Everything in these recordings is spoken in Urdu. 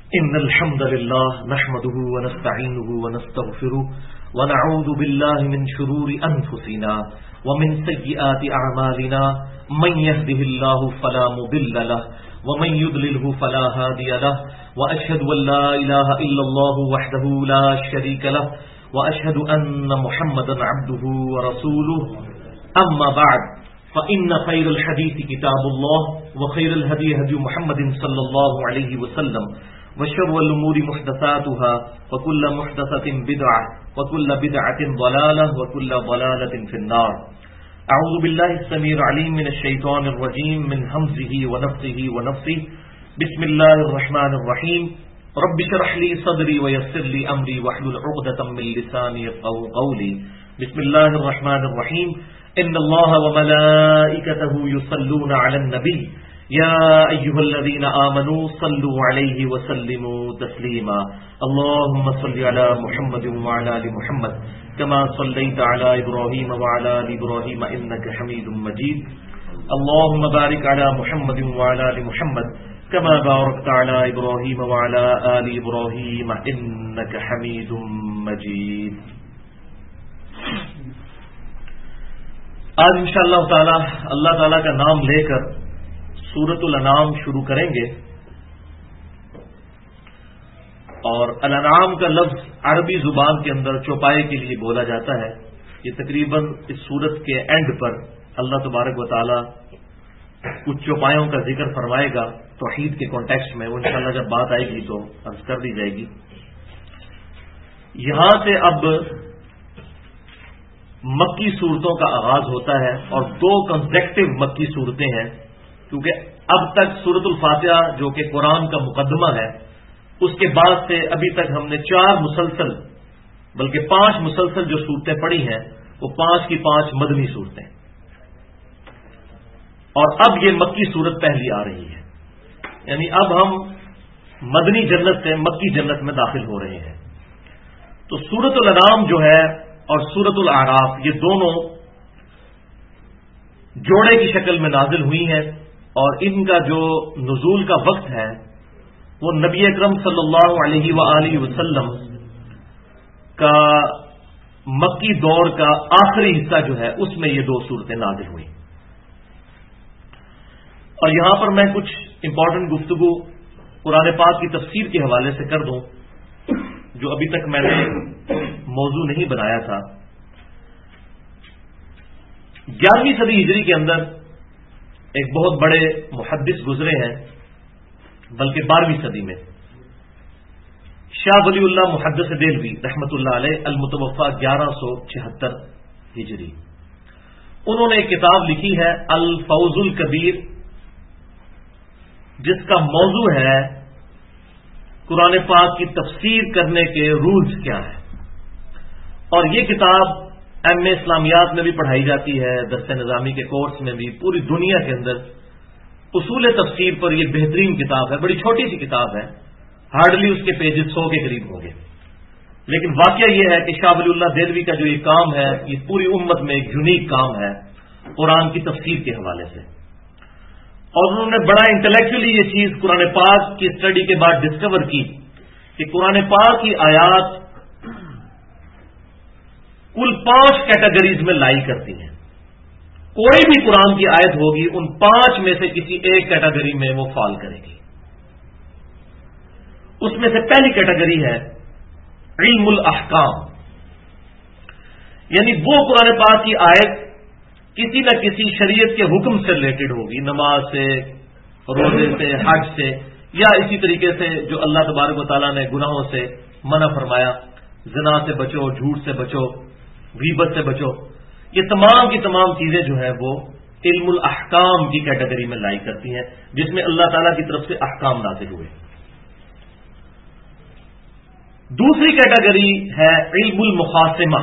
إن الحمد لله نحمده ونستعينه ونستغفره ونعوذ بالله من شرور أنفسنا ومن سيئات أعمالنا من يهده الله فلا مضل له ومن يضلله فلا هادي له وأشهد أن لا إله إلا الله وحده لا شريك له وأشهد أن محمدا عبده ورسوله أما بعد فإن خير الحديث كتاب الله وخير الهدي هدي محمد صلى الله عليه وسلم وشر الأمور محدثاتها وكل محدثة بدعة وكل بدعة ضلالة وكل ضلالة في النار. أعوذ بالله السميع العليم من الشيطان الرجيم من همزه ونفثه ونفثه. بسم الله الرحمن الرحيم. رب اشرح لي صدري ويسر لي أمري واحلل عقدة من لساني يفقهوا قولي. بسم الله الرحمن الرحيم. إن الله وملائكته يصلون على النبي يا أيها الذين آمنوا صلوا عليه وسلموا تسليما. اللهم صل على محمد وعلى آل محمد كما صليت على إبراهيم وعلى آل إبراهيم إنك حميد مجيد. اللهم بارك على محمد وعلى آل محمد كما باركت على إبراهيم وعلى آل إبراهيم إنك حميد مجيد. آج انشاءاللہ تعالی اللہ تعالی کا نام لے کر سورۃ الانعام شروع کریں گے. اور الانعام کا لفظ عربی زبان کے اندر چوپائے کے لیے بولا جاتا ہے. یہ تقریباً اس سورت کے اینڈ پر اللہ تبارک و تعالی کچھ چوپایوں کا ذکر فرمائے گا توحید کے کانٹیکسٹ میں. وہ انشاءاللہ جب بات آئے گی تو عرض کر دی جائے گی. یہاں سے اب مکی صورتوں کا آغاز ہوتا ہے اور دو کنسیکٹیو مکی صورتیں ہیں، کیونکہ اب تک سورۃ الفاتحہ جو کہ قرآن کا مقدمہ ہے اس کے بعد سے ابھی تک ہم نے 4 مسلسل بلکہ 5 مسلسل جو صورتیں پڑھی ہیں وہ 5 کی 5 مدنی صورتیں، اور اب یہ مکی صورت پہلی آ رہی ہے. یعنی اب ہم مدنی جنت سے مکی جنت میں داخل ہو رہے ہیں. تو سورۃ الانعام جو ہے اور سورۃ الاعراف یہ دونوں جوڑے کی شکل میں نازل ہوئی ہیں، اور ان کا جو نزول کا وقت ہے وہ نبی اکرم صلی اللہ علیہ وآلہ وسلم کا مکی دور کا آخری حصہ جو ہے اس میں یہ 2 صورتیں نازل ہوئی. اور یہاں پر میں کچھ امپورٹنٹ گفتگو قرآن پاک کی تفسیر کے حوالے سے کر دوں جو ابھی تک میں نے موضوع نہیں بنایا تھا. 11ویں صدی ہجری کے اندر ایک بہت بڑے محدث گزرے ہیں، بلکہ 12ویں صدی میں شاہ ولی اللہ محدث دہلوی رحمۃ اللہ علیہ المتوفا 1176 ہجری. انہوں نے ایک کتاب لکھی ہے الفوز الکبیر، جس کا موضوع ہے قرآن پاک کی تفسیر کرنے کے رولز کیا ہے. اور یہ کتاب ایم اے اسلامیات میں بھی پڑھائی جاتی ہے، درس نظامی کے کورس میں بھی. پوری دنیا کے اندر اصول تفسیر پر یہ بہترین کتاب ہے. بڑی چھوٹی سی کتاب ہے، ہارڈلی اس کے پیجز 100 کے قریب ہوں گے. لیکن واقعہ یہ ہے کہ شاہ ولی اللہ دہلوی کا جو یہ کام ہے یہ پوری امت میں ایک یونیک کام ہے قرآن کی تفسیر کے حوالے سے. اور انہوں نے بڑا انٹلیکچولی یہ چیز قرآن پاک کی اسٹڈی کے بعد ڈسکور کی کہ قرآن پاک کی آیات کل 5 کیٹیگریز میں لائی کرتی ہیں. کوئی بھی قرآن کی آیت ہوگی ان 5 میں سے کسی ایک کیٹیگری میں وہ فال کرے گی. اس میں سے پہلی کیٹیگری ہے علم الاحکام، یعنی وہ قرآن پاک کی آیت کسی نہ کسی شریعت کے حکم سے ریلیٹڈ ہوگی، نماز سے، روزے سے، حج سے، یا اسی طریقے سے جو اللہ تبارک و تعالیٰ نے گناہوں سے منع فرمایا، زنا سے بچو، جھوٹ سے بچو، غیبت سے بچو. یہ تمام کی تمام چیزیں جو ہیں وہ علم الاحکام کی کیٹیگری میں لائی کرتی ہیں، جس میں اللہ تعالیٰ کی طرف سے احکام نازل ہوئے. دوسری کیٹیگری ہے علم المخاصمہ،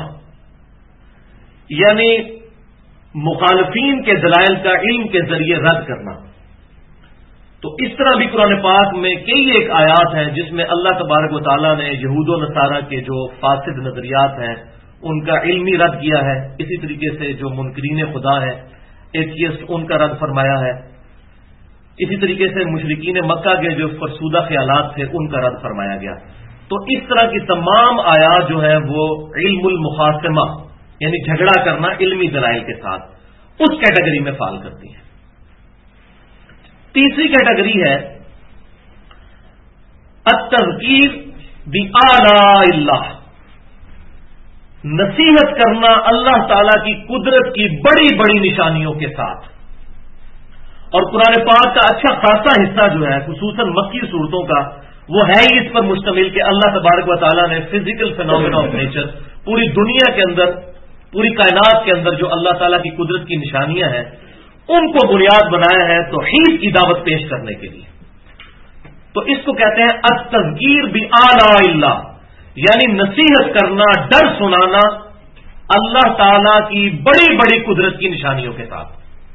یعنی مخالفین کے دلائل کا علم کے ذریعے رد کرنا. تو اس طرح بھی قرآن پاک میں کئی ایک آیات ہیں جس میں اللہ تبارک و تعالیٰ نے یہود و نصارہ کے جو فاسد نظریات ہیں ان کا علمی رد کیا ہے. اسی طریقے سے جو منکرین خدا ہیں ایتھیسٹ ان کا رد فرمایا ہے. اسی طریقے سے مشرکین مکہ کے جو فرسودہ خیالات تھے ان کا رد فرمایا گیا. تو اس طرح کی تمام آیات جو ہیں وہ علم المخاصمہ یعنی جھگڑا کرنا علمی دلائل کے ساتھ اس کیٹیگری میں فال کرتی ہیں. تیسری کیٹیگری ہے التذکیر بآلاء اللہ، نصیحت کرنا اللہ تعالی کی قدرت کی بڑی بڑی نشانیوں کے ساتھ. اور قرآن پاک کا اچھا خاصا حصہ جو ہے خصوصاً مکی صورتوں کا وہ ہے ہی اس پر مشتمل کہ اللہ تبارک و تعالیٰ نے فزیکل فینومینا آف نیچر پوری دنیا کے اندر پوری کائنات کے اندر جو اللہ تعالیٰ کی قدرت کی نشانیاں ہیں ان کو بنیاد بنایا ہے توحید کی دعوت پیش کرنے کے لیے. تو اس کو کہتے ہیں التذکیر بآلاء اللہ، یعنی نصیحت کرنا، ڈر سنانا اللہ تعالیٰ کی بڑی بڑی قدرت کی نشانیوں کے ساتھ.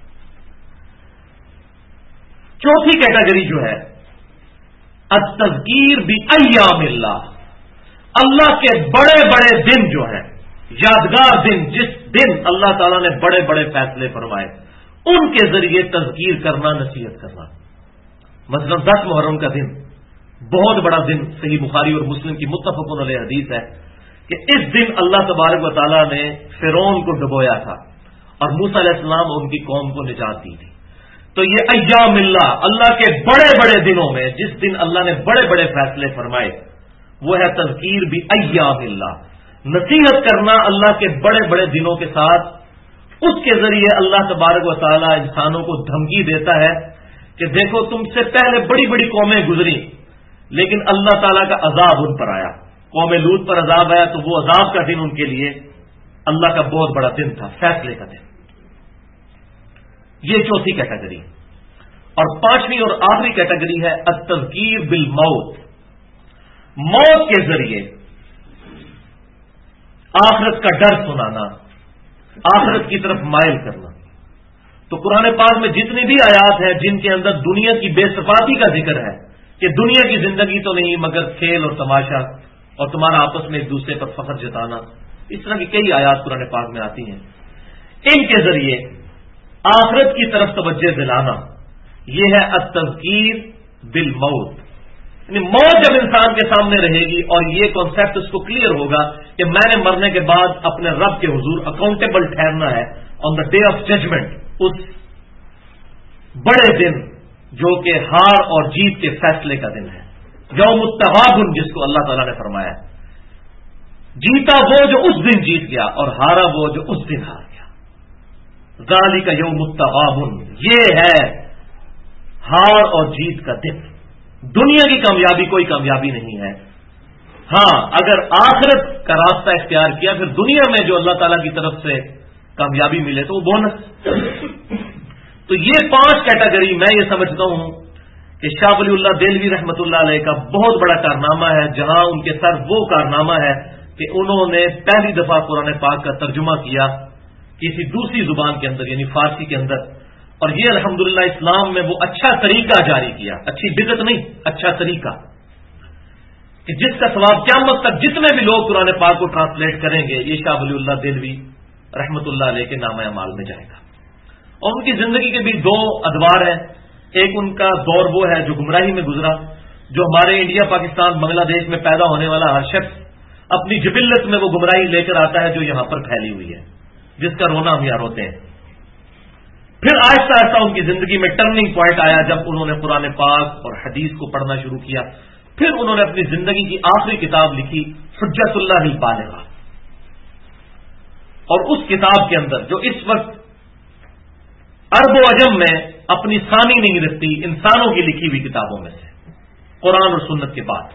چوتھی کیٹیگری جو ہے التذکیر بایام اللہ، اللہ کے بڑے بڑے دن جو ہیں، یادگار دن، جس دن اللہ تعالیٰ نے بڑے بڑے فیصلے فرمائے ان کے ذریعے تذکیر کرنا، نصیحت کرنا. مثلا 10 محرم کا دن بہت بڑا دن، صحیح بخاری اور مسلم کی متفق علیہ حدیث ہے کہ اس دن اللہ تبارک و تعالیٰ نے فرعون کو ڈبویا تھا اور موسیٰ علیہ السلام اور ان کی قوم کو نجات دی تھی. تو یہ ایام اللہ، اللہ کے بڑے بڑے دنوں میں جس دن اللہ نے بڑے بڑے فیصلے فرمائے وہ ہے تذکیر بھی ایام اللہ، نصیحت کرنا اللہ کے بڑے بڑے دنوں کے ساتھ. اس کے ذریعے اللہ تبارک و تعالیٰ انسانوں کو دھمکی دیتا ہے کہ دیکھو تم سے پہلے بڑی بڑی قومیں گزری لیکن اللہ تعالیٰ کا عذاب ان پر آیا. قوم لوط پر عذاب آیا تو وہ عذاب کا دن ان کے لیے اللہ کا بہت بڑا دن تھا، فیصلے کا دن. یہ چوتھی کیٹیگری. اور پانچویں اور آخری کیٹیگری ہے التذکیر بالموت، موت کے ذریعے آخرت کا ڈر سنانا، آخرت کی طرف مائل کرنا. تو قرآن پاک میں جتنی بھی آیات ہیں جن کے اندر دنیا کی بے صفاتی کا ذکر ہے کہ دنیا کی زندگی تو نہیں مگر کھیل اور تماشا اور تمہارا آپس میں ایک دوسرے پر فخر جتانا، اس طرح کی کئی آیات قرآن پاک میں آتی ہیں. ان کے ذریعے آخرت کی طرف توجہ دلانا، یہ ہے التذکیر بالموت. یعنی موت جب انسان کے سامنے رہے گی اور یہ کانسیپٹ اس کو کلیئر ہوگا کہ میں نے مرنے کے بعد اپنے رب کے حضور اکاؤنٹیبل ٹھہرنا ہے on the day of judgement, اس بڑے دن جو کہ ہار اور جیت کے فیصلے کا دن ہے. یوم التغابن جس کو اللہ تعالیٰ نے فرمایا، جیتا وہ جو اس دن جیت گیا اور ہارا وہ جو اس دن ہار گیا. ذالک یوم التغابن، یہ ہے ہار اور جیت کا دن. دنیا کی کامیابی کوئی کامیابی نہیں ہے. ہاں اگر آخرت کا راستہ اختیار کیا پھر دنیا میں جو اللہ تعالیٰ کی طرف سے کامیابی ملے تو وہ بونس. تو یہ 5 کیٹیگری میں یہ سمجھتا ہوں کہ شاہ ولی اللہ دہلوی رحمۃ اللہ علیہ کا بہت بڑا کارنامہ ہے، جہاں ان کے سر وہ کارنامہ ہے کہ انہوں نے پہلی دفعہ قرآن پاک کا ترجمہ کیا کسی دوسری زبان کے اندر یعنی فارسی کے اندر. اور یہ الحمدللہ اسلام میں وہ اچھا طریقہ جاری کیا، اچھی بدعت نہیں، اچھا طریقہ کہ جس کا ثواب قیامت تک جتنے بھی لوگ قرآن پاک کو ٹرانسلیٹ کریں گے یہ شاہ ولی اللہ دہلوی رحمۃ اللہ علیہ کے نامہ اعمال میں جائے گا. اور ان کی زندگی کے بھی 2 ادوار ہیں. ایک ان کا دور وہ ہے جو گمراہی میں گزرا، جو ہمارے انڈیا پاکستان بنگلہ دیش میں پیدا ہونے والا ہر شخص اپنی جبلت میں وہ گمراہی لے کر آتا ہے جو یہاں پر پھیلی ہوئی ہے، جس کا رونا ہم یہاں روتے ہیں. پھر آہستہ آہستہ ان کی زندگی میں ٹرننگ پوائنٹ آیا جب انہوں نے قرآن پاک اور حدیث کو پڑھنا شروع کیا. پھر انہوں نے اپنی زندگی کی آخری کتاب لکھی حجت اللہ البالغہ، اور اس کتاب کے اندر جو اس وقت عرب و عجم میں اپنی ثانی نہیں رکھتی انسانوں کی لکھی ہوئی کتابوں میں سے قرآن اور سنت کے بعد،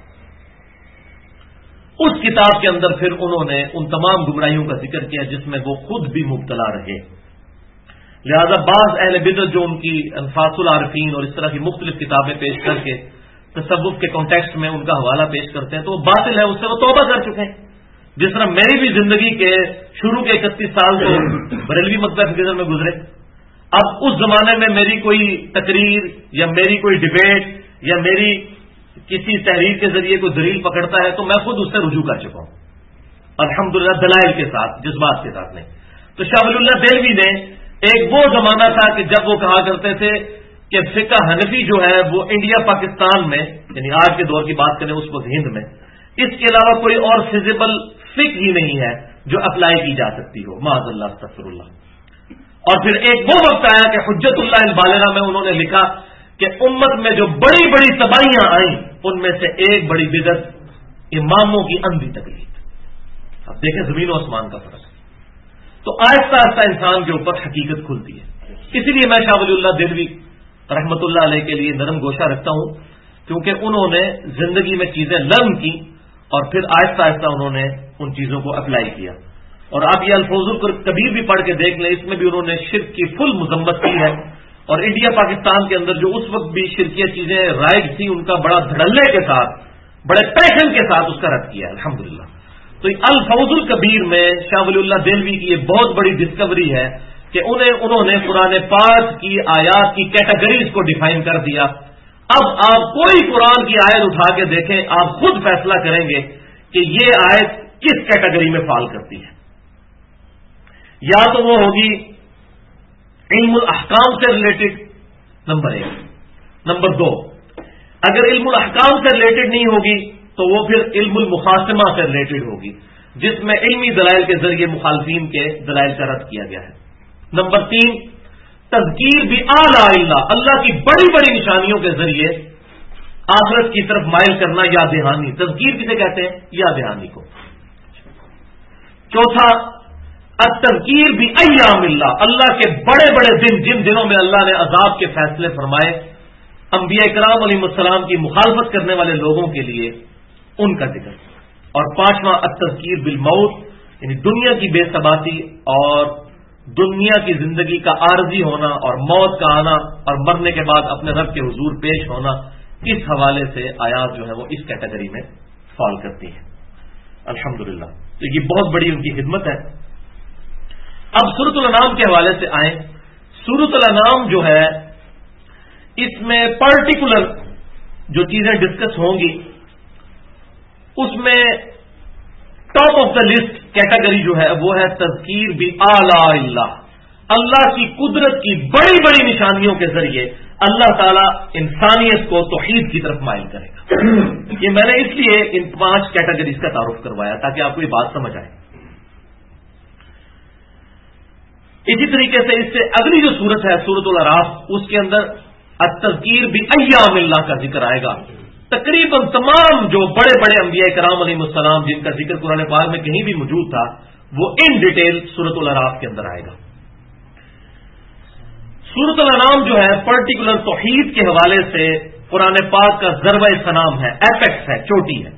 اس کتاب کے اندر پھر انہوں نے ان تمام گمراہیوں کا ذکر کیا جس میں وہ خود بھی مبتلا رہے. لہذا بعض اہل بدعت جو ان کی انفاس العارفین اور اس طرح کی مختلف کتابیں پیش کر کے تصوف کے کانٹیکسٹ میں ان کا حوالہ پیش کرتے ہیں تو وہ باطل ہے، اس سے وہ توبہ کر چکے ہیں. جس طرح میری بھی زندگی کے شروع کے 31 سال تو بریلوی مکتبہ فکر میں گزرے. اب اس زمانے میں میری کوئی تقریر یا میری کوئی ڈبیٹ یا میری کسی تحریر کے ذریعے کوئی دلیل پکڑتا ہے تو میں خود اس سے رجوع کر چکا ہوں الحمدللہ، دلائل کے ساتھ، جذبات کے ساتھ نہیں. تو شاہ ولی اللہ دہلوی نے ایک وہ زمانہ تھا کہ جب وہ کہا کرتے تھے کہ فقہ حنفی جو ہے وہ انڈیا پاکستان میں، یعنی آج کے دور کی بات کریں اس وقت ہند میں، اس کے علاوہ کوئی اور فزیبل فقہ ہی نہیں ہے جو اپلائی کی جا سکتی ہو، معاذ اللہ استغفر اللہ۔ اور پھر ایک وہ وقت آیا کہ حجت اللہ البالغہ میں انہوں نے لکھا کہ امت میں جو بڑی بڑی تباہیاں آئیں ان میں سے ایک بڑی بدعت اماموں کی اندھی تقلید۔ اب دیکھیں زمین و آسمان کا فرق ہے۔ تو آہستہ آہستہ انسان کے اوپر حقیقت کھلتی ہے۔ اسی لیے میں شاہ ولی اللہ دہلوی رحمت اللہ علیہ کے لیے نرم گوشہ رکھتا ہوں، کیونکہ انہوں نے زندگی میں چیزیں لرن کی اور پھر آہستہ آہستہ انہوں نے ان چیزوں کو اپلائی کیا۔ اور آپ یہ الفوظ الکبیر بھی پڑھ کے دیکھ لیں، اس میں بھی انہوں نے شرک کی فل مذمت کی ہے، اور انڈیا پاکستان کے اندر جو اس وقت بھی شرکیہ چیزیں رائج تھیں ان کا بڑا دھڑلے کے ساتھ، بڑے پیشن کے ساتھ اس کا رد کیا الحمدللہ۔ تو الفوظ الکبیر میں شاہ ولی اللہ دہلوی کی یہ بہت بڑی ڈسکوری ہے کہ انہوں نے قرآن پاک کی آیات کی کیٹیگریز کو ڈیفائن کر دیا۔ اب آپ کوئی قرآن کی آیت اٹھا کے دیکھیں، آپ خود فیصلہ کریں گے کہ یہ آیت کس کیٹیگری میں فال کرتی ہے۔ یا تو وہ ہوگی علم الاحکام سے ریلیٹڈ، نمبر 1۔ نمبر 2، اگر علم الاحکام سے ریلیٹڈ نہیں ہوگی تو وہ پھر علم المخاصمہ سے ریلیٹڈ ہوگی، جس میں علمی دلائل کے ذریعے مخالفین کے دلائل کا رد کیا گیا ہے۔ نمبر 3، تذکیر بھی اللہ کی بڑی بڑی نشانیوں کے ذریعے آخرت کی طرف مائل کرنا، یاد دہانی۔ تذکیر کسے کہتے ہیں؟ یاد دہانی کو۔ چوتھا، التذکیر بھی ایام اللہ کے بڑے بڑے دن، جن دنوں میں اللہ نے عذاب کے فیصلے فرمائے انبیاء کرام علیہ السلام کی مخالفت کرنے والے لوگوں کے لیے، ان کا ذکر۔ اور پانچواں، التذکیر بالموت، یعنی دنیا کی بے ثباتی اور دنیا کی زندگی کا عارضی ہونا اور موت کا آنا اور مرنے کے بعد اپنے رب کے حضور پیش ہونا، اس حوالے سے آیات جو ہے وہ اس کیٹیگری میں فال کرتی ہیں الحمدللہ۔ تو یہ بہت بڑی ان کی خدمت ہے۔ اب سورۃ الانعام کے حوالے سے آئیں۔ سورۃ الانعام جو ہے اس میں پرٹیکولر جو چیزیں ڈسکس ہوں گی، اس میں top of the list category جو ہے وہ ہے تذکیر بھی اللہ کی قدرت کی بڑی بڑی نشانیوں کے ذریعے اللہ تعالیٰ انسانیت کو توحید کی طرف مائل کرے گا۔ یہ میں نے اس لیے ان 5 کیٹیگریز کا تعارف کروایا تاکہ آپ کو یہ بات سمجھ آئے۔ اسی طریقے سے اس سے اگلی جو صورت ہے سورۃ الاعراف، اس کے اندر التذکیر بھی ایام اللہ کا ذکر آئے گا۔ تقریباً تمام جو بڑے بڑے انبیاء کرام علیہ السلام جن کا ذکر قرآن پاک میں کہیں بھی موجود تھا، وہ ان ڈیٹیل سورۃ الاعراف کے اندر آئے گا۔ سورۃ الانعام جو ہے پرٹیکولر توحید کے حوالے سے قرآن پاک کا ضربہ سنام ہے، ایپیکس ہے، چوٹی ہے۔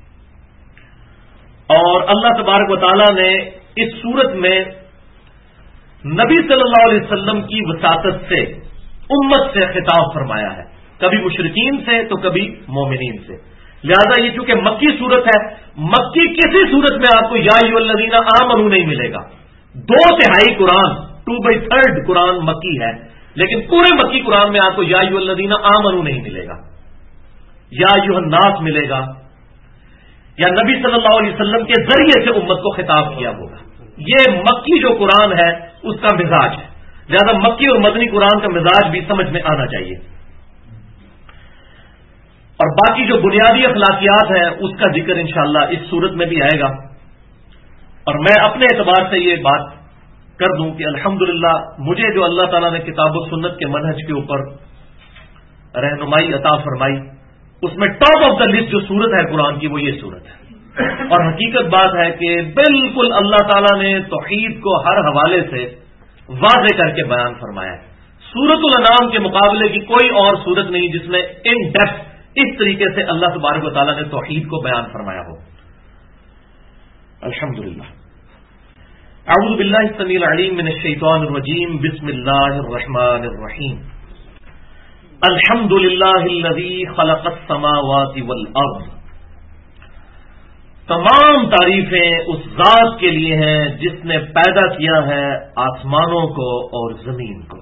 اور اللہ تبارک و تعالیٰ نے اس سورت میں نبی صلی اللہ علیہ وسلم کی وساطت سے امت سے خطاب فرمایا ہے، کبھی مشرکین سے تو کبھی مومنین سے۔ لہذا یہ چونکہ مکی صورت ہے، مکی کسی صورت میں آپ کو یا ایھا الذین آمنوا نہیں ملے گا۔ 2/3 قرآن، 2/3 قرآن مکی ہے، لیکن پورے مکی قرآن میں آپ کو یا ایھا الذین آمنوا نہیں ملے گا، یا ایھا الناس ملے گا، یا نبی صلی اللہ علیہ وسلم کے ذریعے سے امت کو خطاب کیا ہوگا۔ یہ مکی جو قرآن ہے اس کا مزاج ہے، لہذا مکی اور مدنی قرآن کا مزاج بھی سمجھ میں آنا چاہیے۔ اور باقی جو بنیادی اخلاقیات ہیں اس کا ذکر انشاءاللہ اس صورت میں بھی آئے گا۔ اور میں اپنے اعتبار سے یہ بات کر دوں کہ الحمدللہ مجھے جو اللہ تعالیٰ نے کتاب و سنت کے منہج کے اوپر رہنمائی عطا فرمائی، اس میں ٹاپ آف دا لسٹ جو صورت ہے قرآن کی وہ یہ صورت ہے۔ اور حقیقت بات ہے کہ بالکل اللہ تعالیٰ نے توحید کو ہر حوالے سے واضح کر کے بیان فرمایا ہے۔ سورۃ الانعام کے مقابلے کی کوئی اور صورت نہیں جس میں ان ڈیپتھ اس طریقے سے اللہ تبارک و تعالیٰ نے توحید کو بیان فرمایا ہو۔ الحمدللہ۔ اعوذ باللہ السمیع العلیم من الشیطان الرجیم، بسم اللہ الرحمن الرحیم۔ الحمدللہ الذی خلق السماوات والارض۔ تمام تعریفیں اس ذات کے لیے ہیں جس نے پیدا کیا ہے آسمانوں کو اور زمین کو۔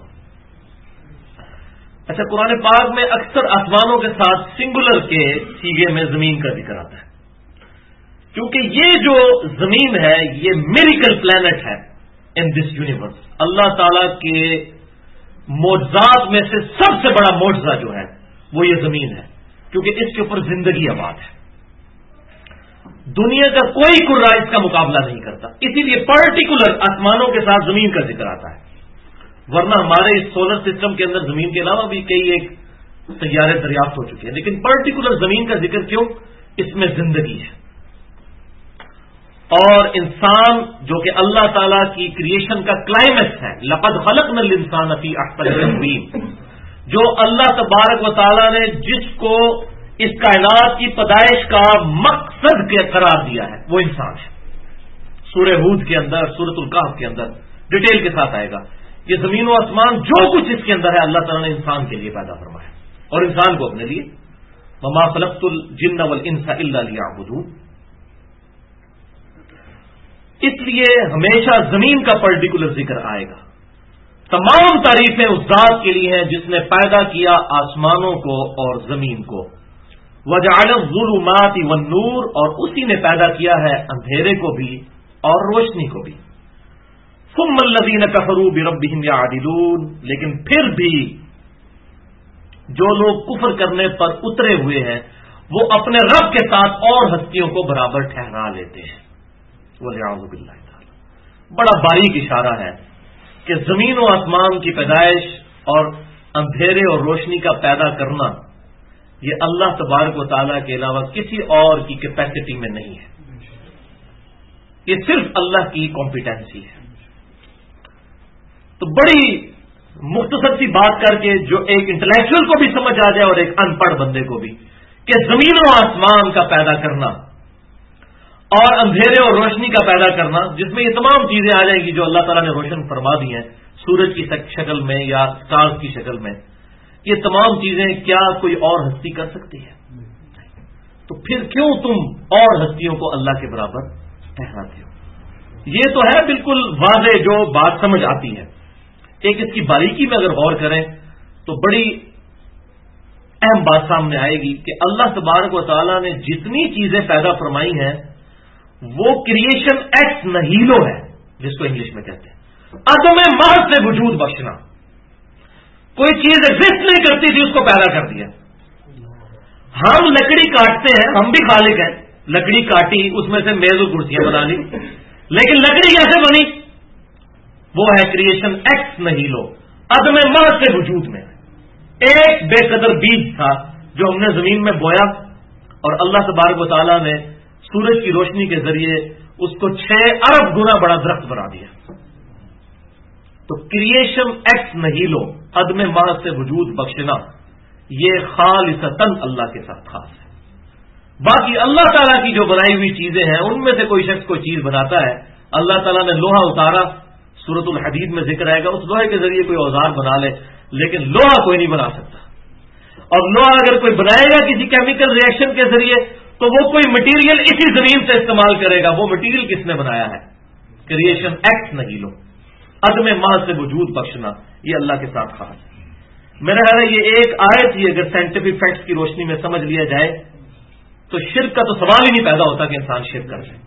اچھا، قرآن پاک میں اکثر آسمانوں کے ساتھ سنگولر کے سیغے میں زمین کا ذکر آتا ہے، کیونکہ یہ جو زمین ہے یہ میریکل پلانٹ ہے ان دس یونیورس۔ اللہ تعالی کے معجزات میں سے سب سے بڑا معجزہ جو ہے وہ یہ زمین ہے، کیونکہ اس کے اوپر زندگی آباد ہے. دنیا کا کوئی کرہ اس کا مقابلہ نہیں کرتا، اسی لیے پرٹیکولر آسمانوں کے ساتھ زمین کا ذکر آتا ہے. ورنہ ہمارے اس سولر سسٹم کے اندر زمین کے علاوہ بھی کئی ایک سیارے دریافت ہو چکے ہیں، لیکن پرٹیکولر زمین کا ذکر کیوں؟ اس میں زندگی ہے. اور انسان جو کہ اللہ تعالیٰ کی کریشن کا کلائمیکس ہے، لقد خلقنا الانسان فی احسن تقویم، جو اللہ تبارک و تعالیٰ نے جس کو اس کائنات کی پیدائش کا مقصد کے قرار دیا ہے وہ انسان ہے. سورہ ہود کے اندر، سورۃ الکہف کے اندر ڈیٹیل کے ساتھ آئے گا. یہ زمین و آسمان جو کچھ اس کے اندر ہے اللہ تعالیٰ نے انسان کے لیے پیدا فرمایا اور انسان کو اپنے لیے. وما خلقت الجن والانس الا لیعبدون. اس لیے ہمیشہ زمین کا پرٹیکولر ذکر آئے گا. تمام تعریفیں اس ذات کے لیے ہیں جس نے پیدا کیا آسمانوں کو اور زمین کو. وجعل الظلمات والنور، اور اسی نے پیدا کیا ہے اندھیرے کو بھی اور روشنی کو بھی. ثم الذين كفروا بربهم يعدلون، لیکن پھر بھی جو لوگ کفر کرنے پر اترے ہوئے ہیں وہ اپنے رب کے ساتھ اور ہستیوں کو برابر ٹھہرا لیتے ہیں. والعیاذ باللہ تعالی. بڑا باریک اشارہ ہے کہ زمین و آسمان کی پیدائش اور اندھیرے اور روشنی کا پیدا کرنا یہ اللہ تبارک و تعالیٰ کے علاوہ کسی اور کی کیپیسٹی میں نہیں ہے، یہ صرف اللہ کی کمپیٹنسی ہے. تو بڑی مختصر سی بات کر کے جو ایک انٹلیکچوئل کو بھی سمجھ آ جائے اور ایک ان پڑھ بندے کو بھی، کہ زمین و آسمان کا پیدا کرنا اور اندھیرے اور روشنی کا پیدا کرنا، جس میں یہ تمام چیزیں آ جائیں گی جو اللہ تعالیٰ نے روشن فرما دی ہیں سورج کی شکل میں یا سٹارز کی شکل میں، یہ تمام چیزیں کیا کوئی اور ہستی کر سکتی ہے؟ تو پھر کیوں تم اور ہستیوں کو اللہ کے برابر ٹھہراتے ہو؟ یہ تو ہے بالکل واضح جو بات سمجھ آتی ہے. ایک اس کی باریکی میں اگر غور کریں تو بڑی اہم بات سامنے آئے گی کہ اللہ تبارک و تعالیٰ نے جتنی چیزیں پیدا فرمائی ہیں وہ کریشن ایکس نہیلو ہے، جس کو انگلش میں کہتے ہیں عدم محض سے وجود بخشنا. کوئی چیز ایگزسٹ نہیں کرتی تھی اس کو پیدا کر دیا. ہم لکڑی کاٹتے ہیں، ہم بھی خالق ہیں، لکڑی کاٹی اس میں سے میز و کرسیاں بنا لی، لیکن لکڑی کیسے بنی؟ وہ ہے کریشن ایکس نہیلو، عدم محض سے وجود میں. ایک بے قدر بیج تھا جو ہم نے زمین میں بویا اور اللہ تبارک و تعالیٰ نے سورج کی روشنی کے ذریعے اس کو 6 ارب گنا بڑا درخت بنا دیا. تو کریشن ایکس نہیلو، عدم محض سے وجود بخشنا، یہ خالصتاً اللہ کے ساتھ خاص ہے. باقی اللہ تعالیٰ کی جو بنائی ہوئی چیزیں ہیں ان میں سے کوئی شخص کوئی چیز بناتا ہے. اللہ تعالیٰ نے لوہا اتارا، سورۃ الحدید میں ذکر آئے گا، اس لوہے کے ذریعے کوئی اوزار بنا لے، لیکن لوہا کوئی نہیں بنا سکتا. اور لوہا اگر کوئی بنائے گا کسی کیمیکل ری ایکشن کے ذریعے تو وہ کوئی مٹیریل اسی زمین سے استعمال کرے گا. وہ مٹیریل کس نے بنایا ہے؟ کریشن ایکس نہیلو، عدم محض سے وجود بخشنا، یہ اللہ کے ساتھ خاص ہے. میرا خیال ہے یہ ایک آیت ہی اگر سائنٹیفک فیکٹس کی روشنی میں سمجھ لیا جائے تو شرک کا تو سوال ہی نہیں پیدا ہوتا کہ انسان شرک کر جائے.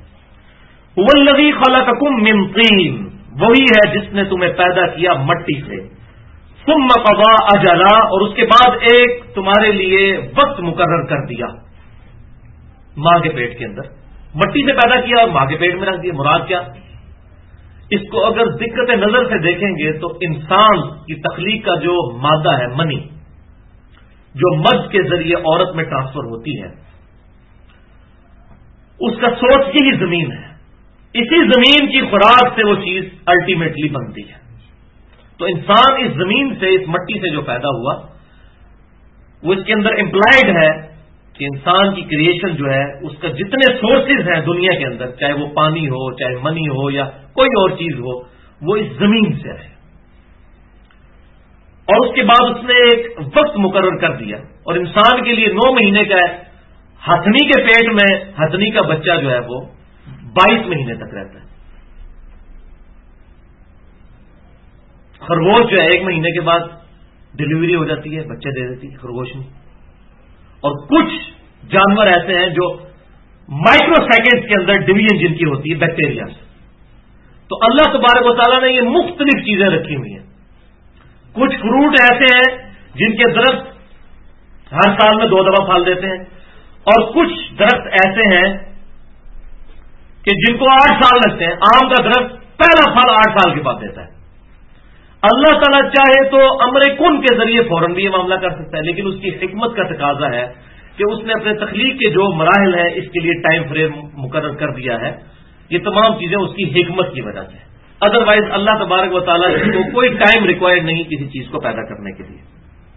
هو الذی خلقکم من طین، وہی ہے جس نے تمہیں پیدا کیا مٹی سے. ثم قضى اجلا، اور اس کے بعد ایک تمہارے لیے وقت مقرر کر دیا. ماں کے پیٹ کے اندر مٹی سے پیدا کیا اور ماں کے پیٹ میں رکھ دیا. مراد کیا؟ اس کو اگر دقت نظر سے دیکھیں گے تو انسان کی تخلیق کا جو مادہ ہے منی، جو مرد کے ذریعے عورت میں ٹرانسفر ہوتی ہے، اس کا سورس یہی زمین ہے. اسی زمین کی خوراک سے وہ چیز الٹیمیٹلی بنتی ہے. تو انسان اس زمین سے، اس مٹی سے جو پیدا ہوا، وہ اس کے اندر امپلائڈ ہے کہ انسان کی کریشن جو ہے اس کا جتنے سورسز ہیں دنیا کے اندر، چاہے وہ پانی ہو، چاہے منی ہو یا کوئی اور چیز ہو، وہ اس زمین سے ہے. اور اس کے بعد اس نے ایک وقت مقرر کر دیا، اور انسان کے لیے 9 مہینے کا ہے. ہتھنی کے پیٹ میں ہتھنی کا بچہ جو ہے وہ 22 مہینے تک رہتا ہے. خرگوش جو ہے 1 مہینے کے بعد ڈلیوری ہو جاتی ہے، بچے دے دیتی ہے خرگوش میں. اور کچھ جانور ایسے ہیں جو مائکرو سیکنڈز کے اندر ڈویژن جن کی ہوتی ہے بیکٹیریا سے. تو اللہ تبارک و تعالیٰ نے یہ مختلف چیزیں رکھی ہوئی ہیں. کچھ فروٹ ایسے ہیں جن کے درخت ہر سال میں 2 دفعہ پھل دیتے ہیں، اور کچھ درخت ایسے ہیں کہ جن کو 8 سال لگتے ہیں. آم کا درخت پہلا پھل 8 سال کے بعد دیتا ہے. اللہ تعالیٰ چاہے تو امر کن کے ذریعے فوراً بھی یہ معاملہ کر سکتا ہے، لیکن اس کی حکمت کا تقاضا ہے کہ اس نے اپنے تخلیق کے جو مراحل ہیں اس کے لیے ٹائم فریم مقرر کر دیا ہے. یہ تمام چیزیں اس کی حکمت کی وجہ سے، ادروائز اللہ تبارک و تعالیٰ کو کوئی ٹائم ریکوائرڈ نہیں کسی چیز کو پیدا کرنے کے لیے.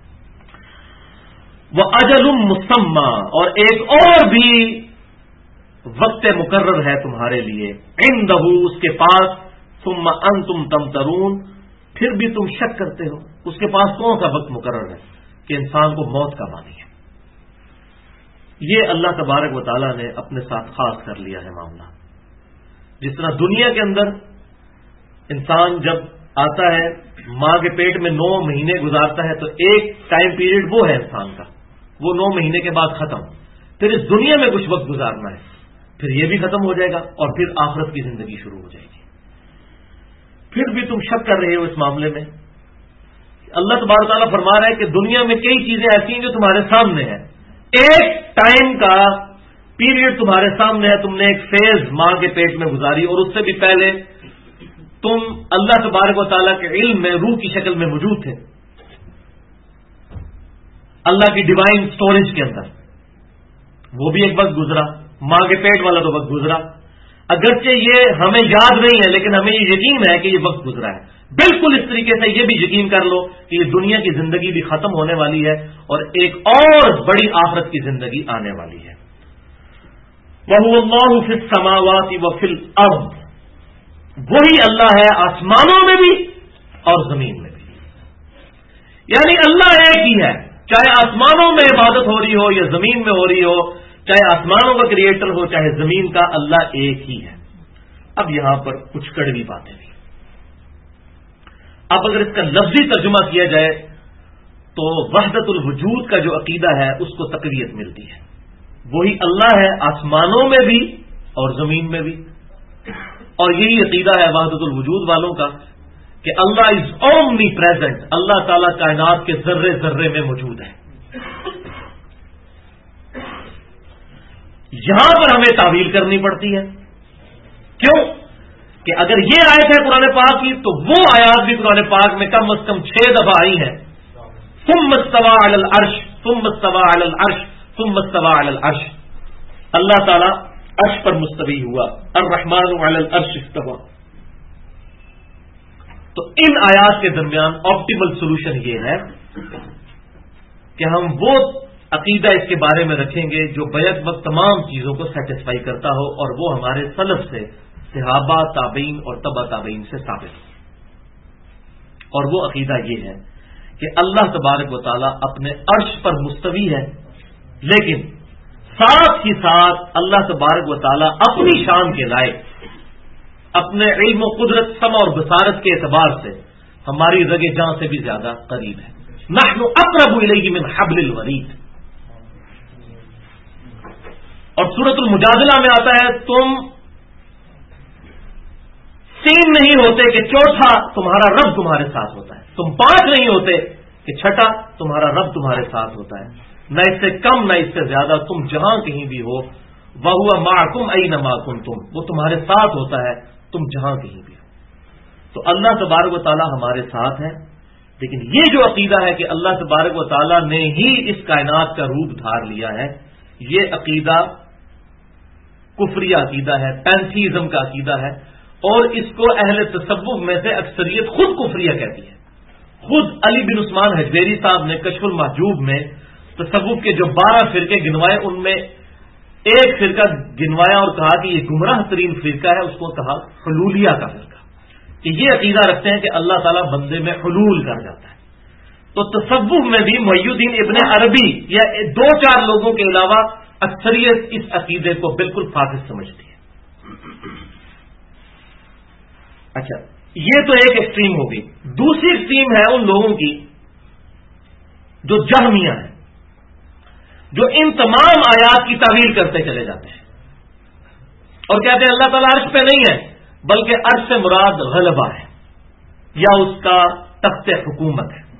وہ اجل مسمى، اور ایک اور بھی وقت مقرر ہے تمہارے لیے، عندہ، اس کے پاس، ثم انتم تمترون، پھر بھی تم شک کرتے ہو. اس کے پاس کون سا وقت مقرر ہے کہ انسان کو موت کا بانی ہے. یہ اللہ تبارک و تعالیٰ نے اپنے ساتھ خاص کر لیا ہے معاملہ. جس طرح دنیا کے اندر انسان جب آتا ہے ماں کے پیٹ میں 9 مہینے گزارتا ہے تو ایک ٹائم پیریڈ وہ ہے انسان کا، وہ 9 مہینے کے بعد ختم. پھر اس دنیا میں کچھ وقت گزارنا ہے، پھر یہ بھی ختم ہو جائے گا اور پھر آخرت کی زندگی شروع ہو جائے گی. پھر بھی تم شک کر رہے ہو اس معاملے میں. اللہ تبارک تعالیٰ فرما رہا ہے کہ دنیا میں کئی چیزیں ایسی ہیں جو تمہارے سامنے ہیں. ایک ٹائم کا پیریڈ تمہارے سامنے ہے، تم نے ایک فیز ماں کے پیٹ میں گزاری، اور اس سے بھی پہلے تم اللہ تبارک و تعالیٰ کے علم میں روح کی شکل میں موجود تھے، اللہ کی ڈیوائن سٹوریج کے اندر. وہ بھی ایک وقت گزرا، ماں کے پیٹ والا تو وقت گزرا. اگرچہ یہ ہمیں یاد نہیں ہے لیکن ہمیں یہ یقین ہے کہ یہ وقت گزرا ہے. بالکل اس طریقے سے یہ بھی یقین کر لو کہ یہ دنیا کی زندگی بھی ختم ہونے والی ہے اور ایک اور بڑی آخرت کی زندگی آنے والی ہے. وَهُوَ اللَّهُ فِي السَّمَاوَاتِ وَفِي الْأَرْضِ، وہی اللہ ہے آسمانوں میں بھی اور زمین میں بھی. یعنی اللہ ایک ہی ہے، چاہے آسمانوں میں عبادت ہو رہی ہو یا زمین میں ہو رہی ہو، چاہے آسمانوں کا کریٹر ہو چاہے زمین کا، اللہ ایک ہی ہے. اب یہاں پر کچھ کڑوی باتیں بھی. اب اگر اس کا لفظی ترجمہ کیا جائے تو وحدت الوجود کا جو عقیدہ ہے اس کو تقویت ملتی ہے. وہی اللہ ہے آسمانوں میں بھی اور زمین میں بھی، اور یہی عقیدہ ہے وحدت الوجود والوں کا کہ اللہ از اومنی پریزنٹ، اللہ تعالیٰ کائنات کے ذرے ذرے میں موجود ہے. یہاں پر ہمیں تعویل کرنی پڑتی ہے. کیوں کہ اگر یہ آیت ہے قرآن پاک کی تو وہ آیات بھی قرآن پاک میں کم از کم 6 دفعہ آئی ہیں. ثم استوى على العرش، ثم استوى على العرش، ثم استوى على العرش. اللہ تعالیٰ عرش پر مستوی ہوا، الرحمن علی العرش استوى. تو ان آیات کے درمیان آپٹیمل سولوشن یہ ہے کہ ہم وہ عقیدہ اس کے بارے میں رکھیں گے جو بیک وقت تمام چیزوں کو سیٹسفائی کرتا ہو، اور وہ ہمارے سلف سے، صحابہ، تابعین اور تبع تابعین سے ثابت ہو. اور وہ عقیدہ یہ ہے کہ اللہ تبارک و تعالیٰ اپنے عرش پر مستوی ہے، لیکن ساتھ ہی ساتھ اللہ تبارک و تعالیٰ اپنی شان کے لائق، اپنے علم و قدرت، سمع اور بصارت کے اعتبار سے ہماری رگ جاں سے بھی زیادہ قریب ہے. نحن اقرب الیہ من حبل الورید. اور سورۃ المجادلہ میں آتا ہے تم 3 نہیں ہوتے کہ چوتھا تمہارا رب تمہارے ساتھ ہوتا ہے، تم 5 نہیں ہوتے کہ چھٹا تمہارا رب تمہارے ساتھ ہوتا ہے. نہ اس سے کم نہ اس سے زیادہ، تم جہاں کہیں بھی ہو، وَهُوَ مَعَكُمْ أَيْنَمَا كُنتُمْ، وہ تمہارے ساتھ ہوتا ہے تم جہاں کہیں بھی ہو. تو اللہ تبارک و تعالیٰ ہمارے ساتھ ہے. لیکن یہ جو عقیدہ ہے کہ اللہ تبارک و تعالیٰ نے ہی اس کائنات کا روپ دھار لیا ہے، یہ عقیدہ کفری عقیدہ ہے، پینتھیزم کا عقیدہ ہے. اور اس کو اہل تصوف میں سے اکثریت خود کفریہ کہتی ہے. خود علی بن عثمان حجویری صاحب نے کشف المحجوب میں تصوف کے جو 12 فرقے گنوائے ان میں ایک فرقہ گنوایا اور کہا کہ یہ گمراہ ترین فرقہ ہے، اس کو کہا حلولیہ کا فرقہ، کہ یہ عقیدہ رکھتے ہیں کہ اللہ تعالیٰ بندے میں حلول کر جاتا ہے. تو تصوف میں بھی محی الدین ابن عربی یا 2-4 لوگوں کے علاوہ اکثریت اس عقیدے کو بالکل فاسد سمجھتی ہے. اچھا، یہ تو ایک ایکسٹریم ہوگی. دوسری ایکسٹریم ہے ان لوگوں کی جو جہمیہ ہیں، جو ان تمام آیات کی تعویل کرتے چلے جاتے ہیں اور کہتے ہیں اللہ تعالیٰ عرش پہ نہیں ہے بلکہ عرش سے مراد غلبہ ہے یا اس کا تخت حکومت ہے.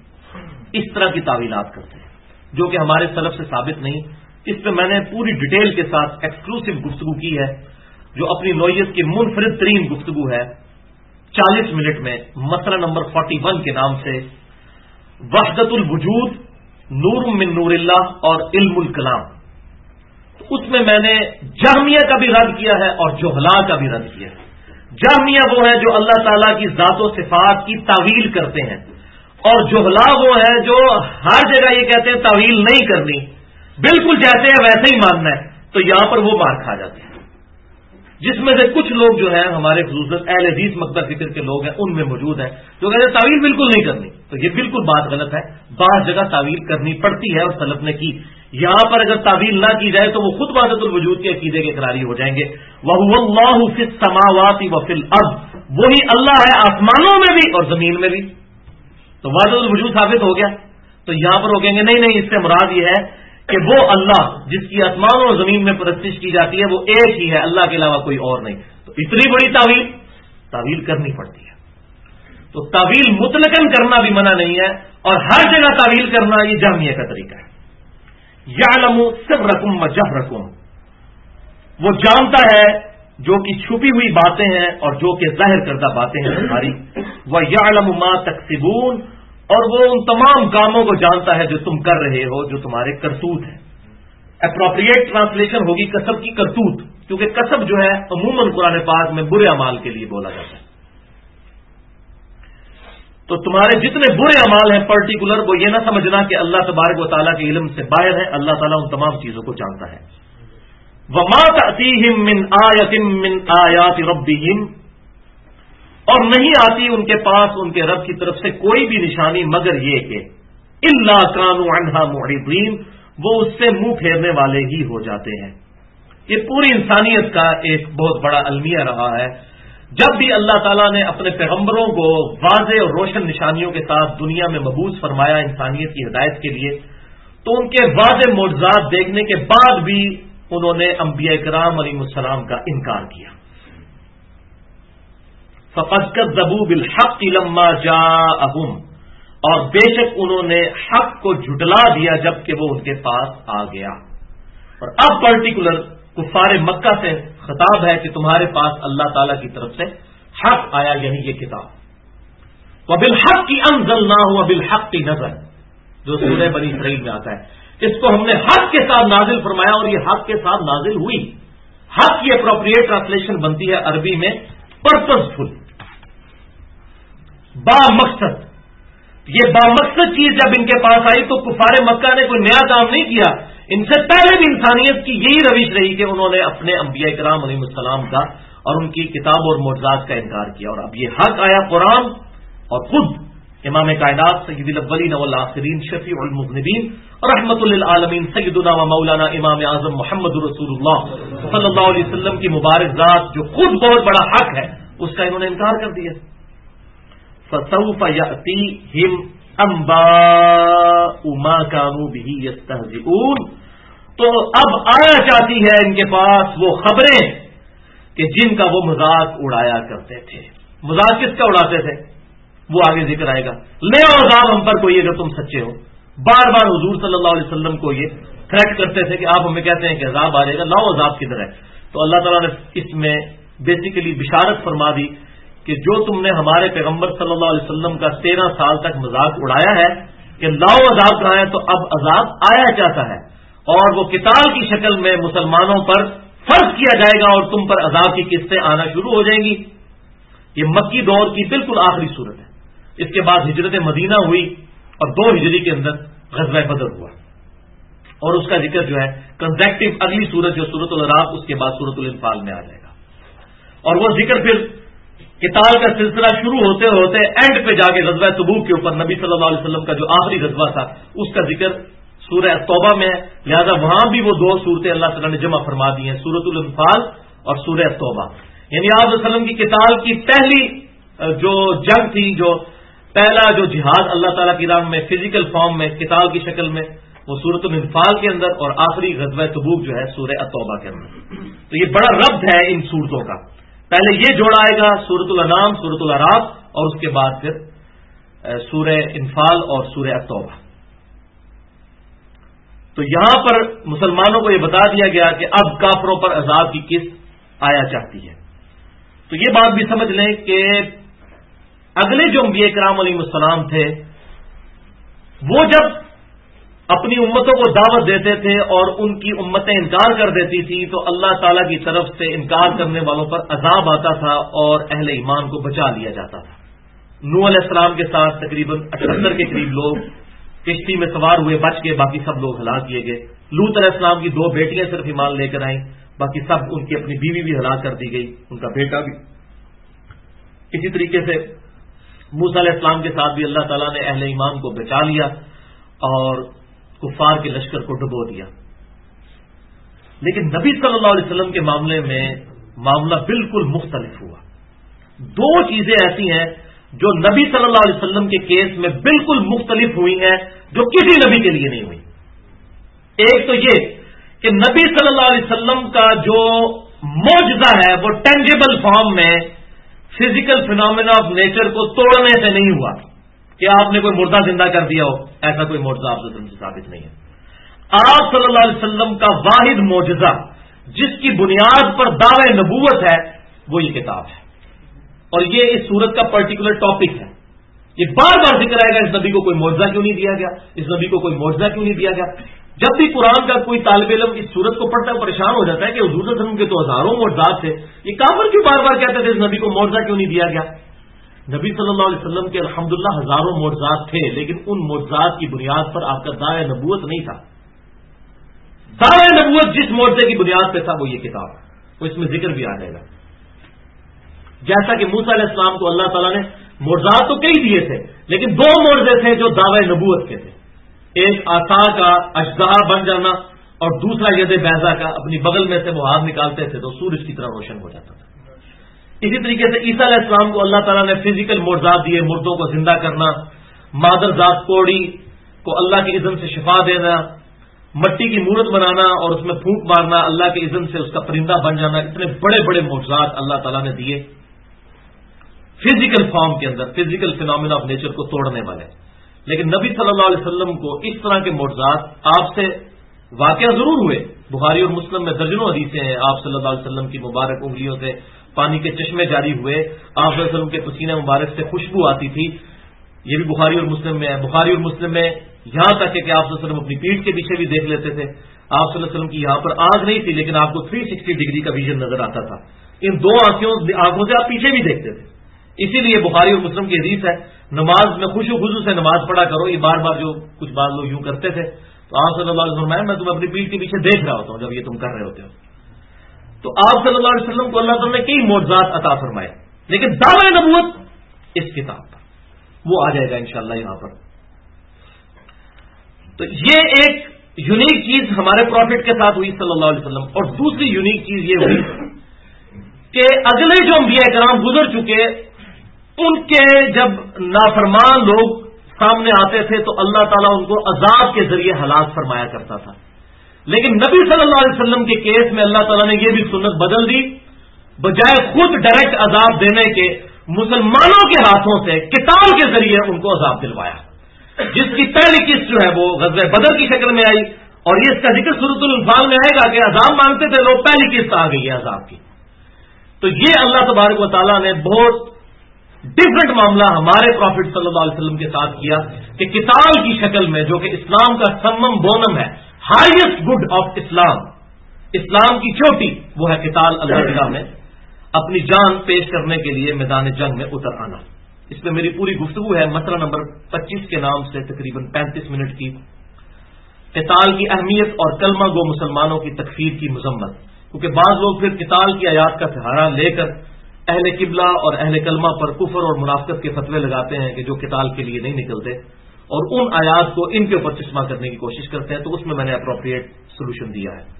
اس طرح کی تعویلات کرتے ہیں جو کہ ہمارے سلف سے ثابت نہیں. اس پہ میں نے پوری ڈیٹیل کے ساتھ ایکسکلوسیو گفتگو کی ہے جو اپنی نوعیت کی منفرد ترین گفتگو ہے 40 منٹ میں، مسئلہ نمبر 41 کے نام سے وحدت الوجود، نور من نور اللہ اور علم الکلام. اس میں نے جہمیہ کا بھی رد کیا ہے اور جہلا کا بھی رد کیا ہے. جہمیہ وہ ہے جو اللہ تعالیٰ کی ذات و صفات کی تعویل کرتے ہیں، اور جہلا وہ ہے جو ہر جگہ یہ کہتے ہیں تعویل نہیں کرنی، بالکل جیسے ہے ویسے ہی ماننا ہے. تو یہاں پر وہ مار کھا جاتے ہیں. جس میں سے کچھ لوگ جو ہیں ہمارے خصوصاً اہل حدیث مکتب فکر کے لوگ ہیں ان میں موجود ہیں جو کہتے ہیں تعویل بالکل نہیں کرنی. تو یہ بالکل بات غلط ہے. بعض جگہ تعویل کرنی پڑتی ہے اور سلف نے کی. یہاں پر اگر تعویل نہ کی جائے تو وہ خود وحدت الوجود کے عقیدے کے اقراری ہو جائیں گے. وَهُوَ اللَّهُ فِي السَّمَاوَاتِ وَفِي الْأَرْضِ، وہی اللہ ہے آسمانوں میں بھی اور زمین میں بھی. تو وحدت الوجود ثابت ہو گیا. تو یہاں پر وہ کہیں گے نہیں اس سے مراد یہ ہے کہ وہ اللہ جس کی آسمانوں اور زمین میں پرستش کی جاتی ہے وہ ایک ہی ہے، اللہ کے علاوہ کوئی اور نہیں. تو اتنی بڑی تعویل کرنی پڑتی ہے. تو تعویل مطلقاً کرنا بھی منع نہیں ہے اور ہر جگہ تعویل کرنا یہ جہمیہ کا طریقہ ہے. یعلم سرکم وجہرکم، وہ جانتا ہے جو کہ چھپی ہوئی باتیں ہیں اور جو کہ ظاہر کردہ باتیں ہیں تمہاری. وَيَعْلَمُ مَا تَكْسِبُونَ، اور وہ ان تمام کاموں کو جانتا ہے جو تم کر رہے ہو جو تمہارے کرتوت ہیں. اپروپریٹ ٹرانسلیشن ہوگی کسب کی کرتوت، کیونکہ کسب جو ہے عموماً قرآن پاک میں برے اعمال کے لیے بولا جاتا ہے. تو تمہارے جتنے برے اعمال ہیں پرٹیکولر وہ یہ نہ سمجھنا کہ اللہ تبارک و تعالیٰ کے علم سے باہر ہے. اللہ تعالیٰ ان تمام چیزوں کو جانتا ہے. وَمَا تَأْتِيهِم مِّنْ آيَةٍ مِّنْ آيَاتِ رَبِّهِمْ، اور نہیں آتی ان کے پاس ان کے رب کی طرف سے کوئی بھی نشانی مگر یہ کہ إِلَّا كَانُوا عَنْهَا مُعْرِضِينَ، وہ اس سے منہ پھیرنے والے ہی ہو جاتے ہیں. یہ پوری انسانیت کا ایک بہت بڑا المیہ رہا ہے. جب بھی اللہ تعالیٰ نے اپنے پیغمبروں کو واضح اور روشن نشانیوں کے ساتھ دنیا میں مبعوث فرمایا انسانیت کی ہدایت کے لیے، تو ان کے واضح معجزات دیکھنے کے بعد بھی انہوں نے انبیاء کرام علیہ السلام کا انکار کیا. فَقَدْ كَذَّبُوا بِالْحَقِّ لَمَّا جَاءَهُمْ، اور بے شک انہوں نے حق کو جھٹلا دیا جب کہ وہ ان کے پاس آ گیا. اور اب پرٹیکولر کفار مکہ سے خطاب ہے کہ تمہارے پاس اللہ تعالیٰ کی طرف سے حق آیا، یعنی یہ کتاب. وَبِالْحَقِّ أَنزَلْنَاهُ وَبِالْحَقِّ نَزَلَ، جو سورہ بنی اسرائیل میں آتا ہے. اس کو ہم نے حق کے ساتھ نازل فرمایا اور یہ حق کے ساتھ نازل ہوئی. حق کی اپروپریٹ ٹرانسلیشن بنتی ہے عربی میں پرپز فل، با مقصد. یہ با مقصد چیز جب ان کے پاس آئی تو کفار مکہ نے کوئی نیا کام نہیں کیا. ان سے پہلے بھی انسانیت کی یہی روش رہی کہ انہوں نے اپنے انبیاء کرام علیہ السلام کا اور ان کی کتاب اور معجزات کا انکار کیا. اور اب یہ حق آیا قرآن، اور خود امام کائنات سید الاولین والآخرین شفیع المذنبین رحمت للعالمین سیدنا و مولانا امام اعظم محمد رسول اللہ صلی اللہ علیہ وسلم کی مبارک ذات جو خود بہت بڑا حق ہے اس کا انہوں نے انکار کر دیا. فَسَوْفَ يَأْتِيهِمْ أَنْبَاءُ مَا كَانُوا بِهِ يَسْتَهْزِئُونَ، تو اب آیا چاہتی ہے ان کے پاس وہ خبریں کہ جن کا وہ مذاق اڑایا کرتے تھے. مذاق کس کا اڑاتے تھے وہ آگے ذکر آئے گا. لے عذاب ہم پر کوئی اگر تم سچے ہو. بار بار حضور صلی اللہ علیہ وسلم کو یہ تھریٹ کرتے تھے کہ آپ ہمیں کہتے ہیں کہ عذاب آ جائے گا، لاؤ عذاب کدھر ہے. تو اللہ تعالیٰ نے اس میں بیسیکلی بشارت فرما دی کہ جو تم نے ہمارے پیغمبر صلی اللہ علیہ وسلم کا 13 سال تک مذاق اڑایا ہے کہ لاؤ عذاب کہاں ہے، تو اب عذاب آیا چاہتا ہے اور وہ قتال کی شکل میں مسلمانوں پر فرض کیا جائے گا اور تم پر عذاب کی قسطیں آنا شروع ہو جائیں گی. یہ مکی دور کی بالکل آخری صورت ہے. اس کے بعد ہجرت مدینہ ہوئی اور 2 ہجری کے اندر غزوہ بدر ہوا اور اس کا ذکر جو ہے کنزیکٹو اگلی صورت جو سورۃ الاعراف اس کے بعد سورۃ الانفال میں آ جائے گا. اور وہ ذکر پھر قتال کا سلسلہ شروع ہوتے ہوتے اینڈ پہ جا کے غزوہ تبوک کے اوپر نبی صلی اللہ علیہ وسلم کا جو آخری غزوہ تھا اس کا ذکر سورہ توبہ میں ہے. لہذا وہاں بھی وہ 2 صورتیں اللہ تعالیٰ نے جمع فرما دی ہیں، سورۃ الانفال اور سورہ توبہ. یعنی آپ علیہ وسلم کی قتال کی پہلی جو جنگ تھی، جو پہلا جو جہاد اللہ تعالیٰ کی راہ میں فزیکل فارم میں قتال کی شکل میں، وہ سورۃ الانفال کے اندر، اور آخری غزوہ تبوک جو ہے سورہ توبہ کے اندر. تو یہ بڑا ربط ہے ان صورتوں کا. پہلے یہ جوڑا آئے گا سورۃ الانعام، سورۃ الاعراف، اور اس کے بعد پھر سورہ انفال اور سورہ التوبہ. تو یہاں پر مسلمانوں کو یہ بتا دیا گیا کہ اب کافروں پر عذاب کی قسط آیا چاہتی ہے. تو یہ بات بھی سمجھ لیں کہ اگلے جو انبیاء کرام علیہ السلام تھے وہ جب اپنی امتوں کو دعوت دیتے تھے اور ان کی امتیں انکار کر دیتی تھی تو اللہ تعالیٰ کی طرف سے انکار کرنے والوں پر عذاب آتا تھا اور اہل ایمان کو بچا لیا جاتا تھا. نوح علیہ السلام کے ساتھ تقریباً 78 کے قریب لوگ کشتی میں سوار ہوئے، بچ کے باقی سب لوگ ہلاک کیے گئے. لوط علیہ السلام کی 2 بیٹیاں صرف ایمان لے کر آئیں، باقی سب ان کی اپنی بیوی بھی ہلاک کر دی گئی، ان کا بیٹا بھی. اسی طریقے سے موسیٰ علیہ السلام کے ساتھ بھی اللہ تعالیٰ نے اہل ایمان کو بچا لیا اور کفار کے لشکر کو ڈبو دیا. لیکن نبی صلی اللہ علیہ وسلم کے معاملے میں معاملہ بالکل مختلف ہوا. 2 چیزیں ایسی ہیں جو نبی صلی اللہ علیہ وسلم کے کیس میں بالکل مختلف ہوئی ہیں جو کسی نبی کے لیے نہیں ہوئی. ایک تو یہ کہ نبی صلی اللہ علیہ وسلم کا جو معجزہ ہے وہ ٹینجیبل فارم میں فزیکل فینومینا آف نیچر کو توڑنے سے نہیں ہوا کہ آپ نے کوئی مردہ زندہ کر دیا ہو. ایسا کوئی معجزہ آپ سے ثابت نہیں ہے. آپ صلی اللہ علیہ وسلم کا واحد معجزہ جس کی بنیاد پر دعوی نبوت ہے وہ یہ کتاب ہے، اور یہ اس سورت کا پرٹیکولر ٹاپک ہے. یہ بار بار ذکر آئے گا اس نبی کو کوئی معجزہ کیوں نہیں دیا گیا، اس نبی کو کوئی معجزہ کیوں نہیں دیا گیا. جب بھی قرآن کا کوئی طالب علم اس سورت کو پڑھتا ہے پریشان ہو جاتا ہے کہ حضور صلی اللہ علیہ وسلم کے تو ہزاروں معجزات تھے، یہ کافر کیوں بار بار کہتے تھے اس نبی کو معجزہ کیوں نہیں دیا گیا. نبی صلی اللہ علیہ وسلم کے الحمدللہ ہزاروں معجزات تھے، لیکن ان معجزات کی بنیاد پر آپ کا دعوی نبوت نہیں تھا. دعوی نبوت جس معجزے کی بنیاد پہ تھا وہ یہ کتاب ہے، وہ اس میں ذکر بھی آ جائے گا. جیسا کہ موسیٰ علیہ السلام کو اللہ تعالیٰ نے معجزات تو کئی دیے تھے، لیکن 2 معجزے تھے جو دعوی نبوت کے تھے. ایک عصا کا اژدہا بن جانا اور دوسرا ید بیضا کا، اپنی بغل میں سے وہ ہاتھ نکالتے تھے تو سورج کی طرح روشن ہو جاتا تھا. اسی طریقے سے عیسیٰ علیہ السلام کو اللہ تعالیٰ نے فزیکل معجزات دیے، مردوں کو زندہ کرنا، مادر ذات کوڑی کو اللہ کے اذن سے شفا دینا، مٹی کی مورت بنانا اور اس میں پھونک مارنا، اللہ کے اذن سے اس کا پرندہ بن جانا. اتنے بڑے بڑے معجزات اللہ تعالیٰ نے دیے فزیکل فارم کے اندر، فزیکل فینومینا آف نیچر کو توڑنے والے. لیکن نبی صلی اللہ علیہ وسلم کو اس طرح کے معجزات آپ سے واقعہ ضرور ہوئے. بخاری اور مسلم میں درجنوں حدیثیں ہیں آپ صلی اللہ علیہ وسلم کی مبارک انگلیوں سے پانی کے چشمے جاری ہوئے، آپ صلی اللہ علیہ وسلم کے پسینہ مبارک سے خوشبو آتی تھی. یہ بھی بخاری اور مسلم میں ہے. بخاری اور مسلم میں یہاں تک کہ آپ صلی اللہ علیہ وسلم اپنی پیٹھ کے پیچھے بھی دیکھ لیتے تھے. آپ صلی اللہ علیہ وسلم کی یہاں پر آنکھ نہیں تھی لیکن آپ کو 360 ڈگری کا ویژن نظر آتا تھا. ان 2 آنکھوں سے آپ پیچھے بھی دیکھتے تھے. اسی لیے بخاری اور مسلم کی حدیث ہے نماز میں خوشو خضو سے نماز پڑھا کرو. یہ بار بار جو کچھ بار لوگ یوں کرتے تھے تو آپ صلی اللہ علیہ وسلم میں تمہیں اپنی پیٹھ کے پیچھے دیکھ رہا ہوتا ہوں جب یہ تم کر رہے ہوتے ہو. تو آپ صلی اللہ علیہ وسلم کو اللہ تعالیٰ نے کئی معجزات عطا فرمائے، لیکن دعوی نبوت اس کتاب پر وہ آ جائے گا انشاءاللہ یہاں پر. تو یہ ایک یونیک چیز ہمارے پروفٹ کے ساتھ ہوئی صلی اللہ علیہ وسلم. اور دوسری یونیک چیز یہ ہوئی کہ اگلے جو انبیاء کرام گزر چکے ان کے جب نافرمان لوگ سامنے آتے تھے تو اللہ تعالیٰ ان کو عذاب کے ذریعے ہلاک فرمایا کرتا تھا. لیکن نبی صلی اللہ علیہ وسلم کے کیس میں اللہ تعالیٰ نے یہ بھی سنت بدل دی، بجائے خود ڈائریکٹ عذاب دینے کے مسلمانوں کے ہاتھوں سے کتاب کے ذریعے ان کو عذاب دلوایا، جس کی پہلی قسط جو ہے وہ غزوہ بدر کی شکل میں آئی. اور یہ اس کا ذکر سورۃ الانفال میں آئے گا کہ عذاب مانگتے تھے لوگ، پہلی قسط آ گئی ہے عذاب کی. تو یہ اللہ تبارک و تعالیٰ نے بہت ڈفرنٹ معاملہ ہمارے پروفٹ صلی اللہ علیہ وسلم کے ساتھ کیا کہ کتاب کی شکل میں، جو کہ اسلام کا سمم بونم ہے، ہائیسٹ گڈ آف اسلام، اسلام کی چوٹی وہ ہے قتال اللہ کی راہ میں اپنی جان پیش کرنے کے لیے میدان جنگ میں اتر آنا. اس میں میری پوری گفتگو ہے مسئلہ نمبر 25 کے نام سے تقریباً 35 منٹ کی. قتال کی اہمیت اور کلمہ گو مسلمانوں کی تکفیر کی مذمت، کیونکہ بعض لوگ پھر قتال کی آیات کا سہارا لے کر اہل قبلہ اور اہل کلمہ پر کفر اور منافقت کے فتوے لگاتے ہیں کہ جو قتال کے لیے نہیں نکلتے، اور ان آیات کو ان کے اوپر چشمہ کرنے کی کوشش کرتے ہیں. تو اس میں نے اپروپریٹ سولوشن دیا ہے.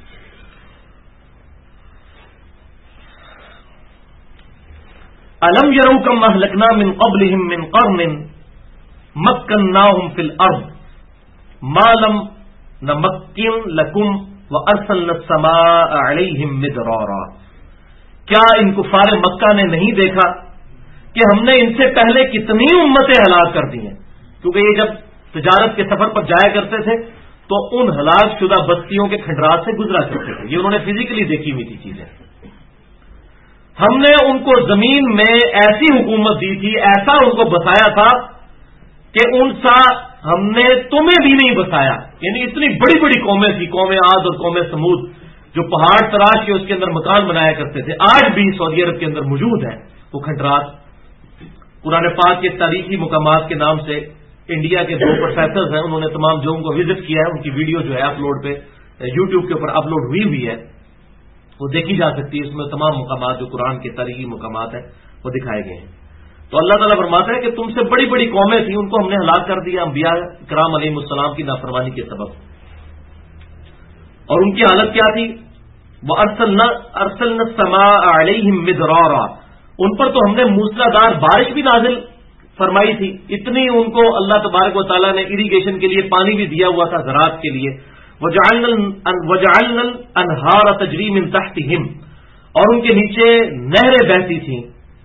الم یروا کم اہلکنا من قبلہم من قرن مکناہم فی الارض ما لم نمکن لکم وارسلنا السماء علیہم مدرارا. کیا ان کفار مکہ نے نہیں دیکھا کہ ہم نے ان سے پہلے کتنی امتیں ہلاک کر دی ہیں، کیونکہ یہ جب تجارت کے سفر پر جایا کرتے تھے تو ان ہلاک شدہ بستیوں کے کھنڈرات سے گزرا کرتے تھے، یہ انہوں نے فزیکلی دیکھی ہوئی تھی چیزیں۔ ہم نے ان کو زمین میں ایسی حکومت دی تھی، ایسا ان کو بتایا تھا کہ ان سا ہم نے تمہیں بھی نہیں بتایا، یعنی اتنی بڑی بڑی قومیں تھی، قوم عاد اور قوم سمود، جو پہاڑ تراش کے اس کے اندر مکان بنایا کرتے تھے، آج بھی سعودی عرب کے اندر موجود ہیں وہ کھنڈرات۔ قرآن پاک کے تاریخی مقامات کے نام سے انڈیا کے 2 پروفیسرز ہیں، انہوں نے تمام جگہوں کو وزٹ کیا ہے، ان کی ویڈیو جو ہے اپلوڈ پہ یوٹیوب کے اوپر اپلوڈ ہوئی ہے، وہ دیکھی جا سکتی ہے۔ اس میں تمام مقامات جو قرآن کے تاریخی مقامات ہیں وہ دکھائے گئے ہیں۔ تو اللہ تعالیٰ فرماتا ہے کہ تم سے بڑی بڑی قومیں تھیں، ان کو ہم نے ہلاک کر دیا انبیاء کرام علیہ السلام کی نافرمانی کے سبب۔ اور ان کی حالت کیا تھی؟ وَأَرْسَلْنَا السَّمَاءَ عَلَيْهِمْ مِدْرَارًا، ان پر تو ہم نے موسلادھار بارش بھی نازل فرمائی تھی، اتنی ان کو اللہ تبارک و تعالیٰ نے اریگیشن کے لیے پانی بھی دیا ہوا تھا زراعت کے لیے۔ وَجَعَلْنَا الْأَنْهَارَ تَجْرِي مِن تَحْتِهِمْ، اور ان کے نیچے نہریں بہتی تھیں۔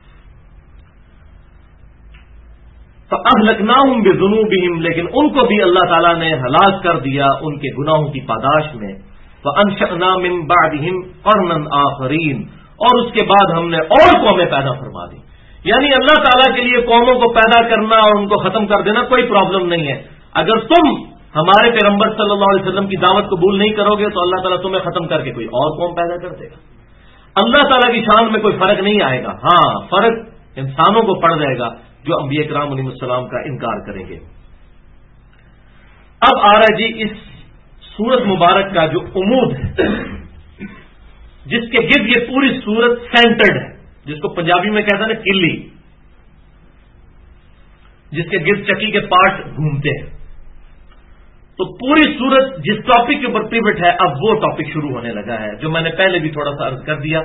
فَأَهْلَكْنَاهُمْ بِذُنُوبِهِمْ، لیکن ان کو بھی اللہ تعالیٰ نے ہلاک کر دیا ان کے گناہوں کی پاداش میں۔ وَأَنشَأْنَا مِن بَعْدِهِمْ قَرْنًا آخَرِينَ، اور اس کے بعد ہم نے اور قومیں پیدا فرما دی۔ یعنی اللہ تعالیٰ کے لیے قوموں کو پیدا کرنا اور ان کو ختم کر دینا کوئی پرابلم نہیں ہے۔ اگر تم ہمارے پیغمبر صلی اللہ علیہ وسلم کی دعوت قبول نہیں کرو گے تو اللہ تعالیٰ تمہیں ختم کر کے کوئی اور قوم پیدا کر دے گا۔ اللہ تعالیٰ کی شان میں کوئی فرق نہیں آئے گا، ہاں فرق انسانوں کو پڑ جائے گا جو انبیاء کرام علیہ السلام کا انکار کریں گے۔ اب آ رہا ہے جی اس سورت مبارک کا جو عمود ہے، جس کے گرد یہ پوری سورت سینٹرڈ ہے، جس کو پنجابی میں کہتے ہیں نا کلی، جس کے گرد چکی کے پارٹ گھومتے ہیں۔ تو پوری سورت جس ٹاپک کے اوپر پیوٹ ہے، اب وہ ٹاپک شروع ہونے لگا ہے جو میں نے پہلے بھی تھوڑا سا عرض کر دیا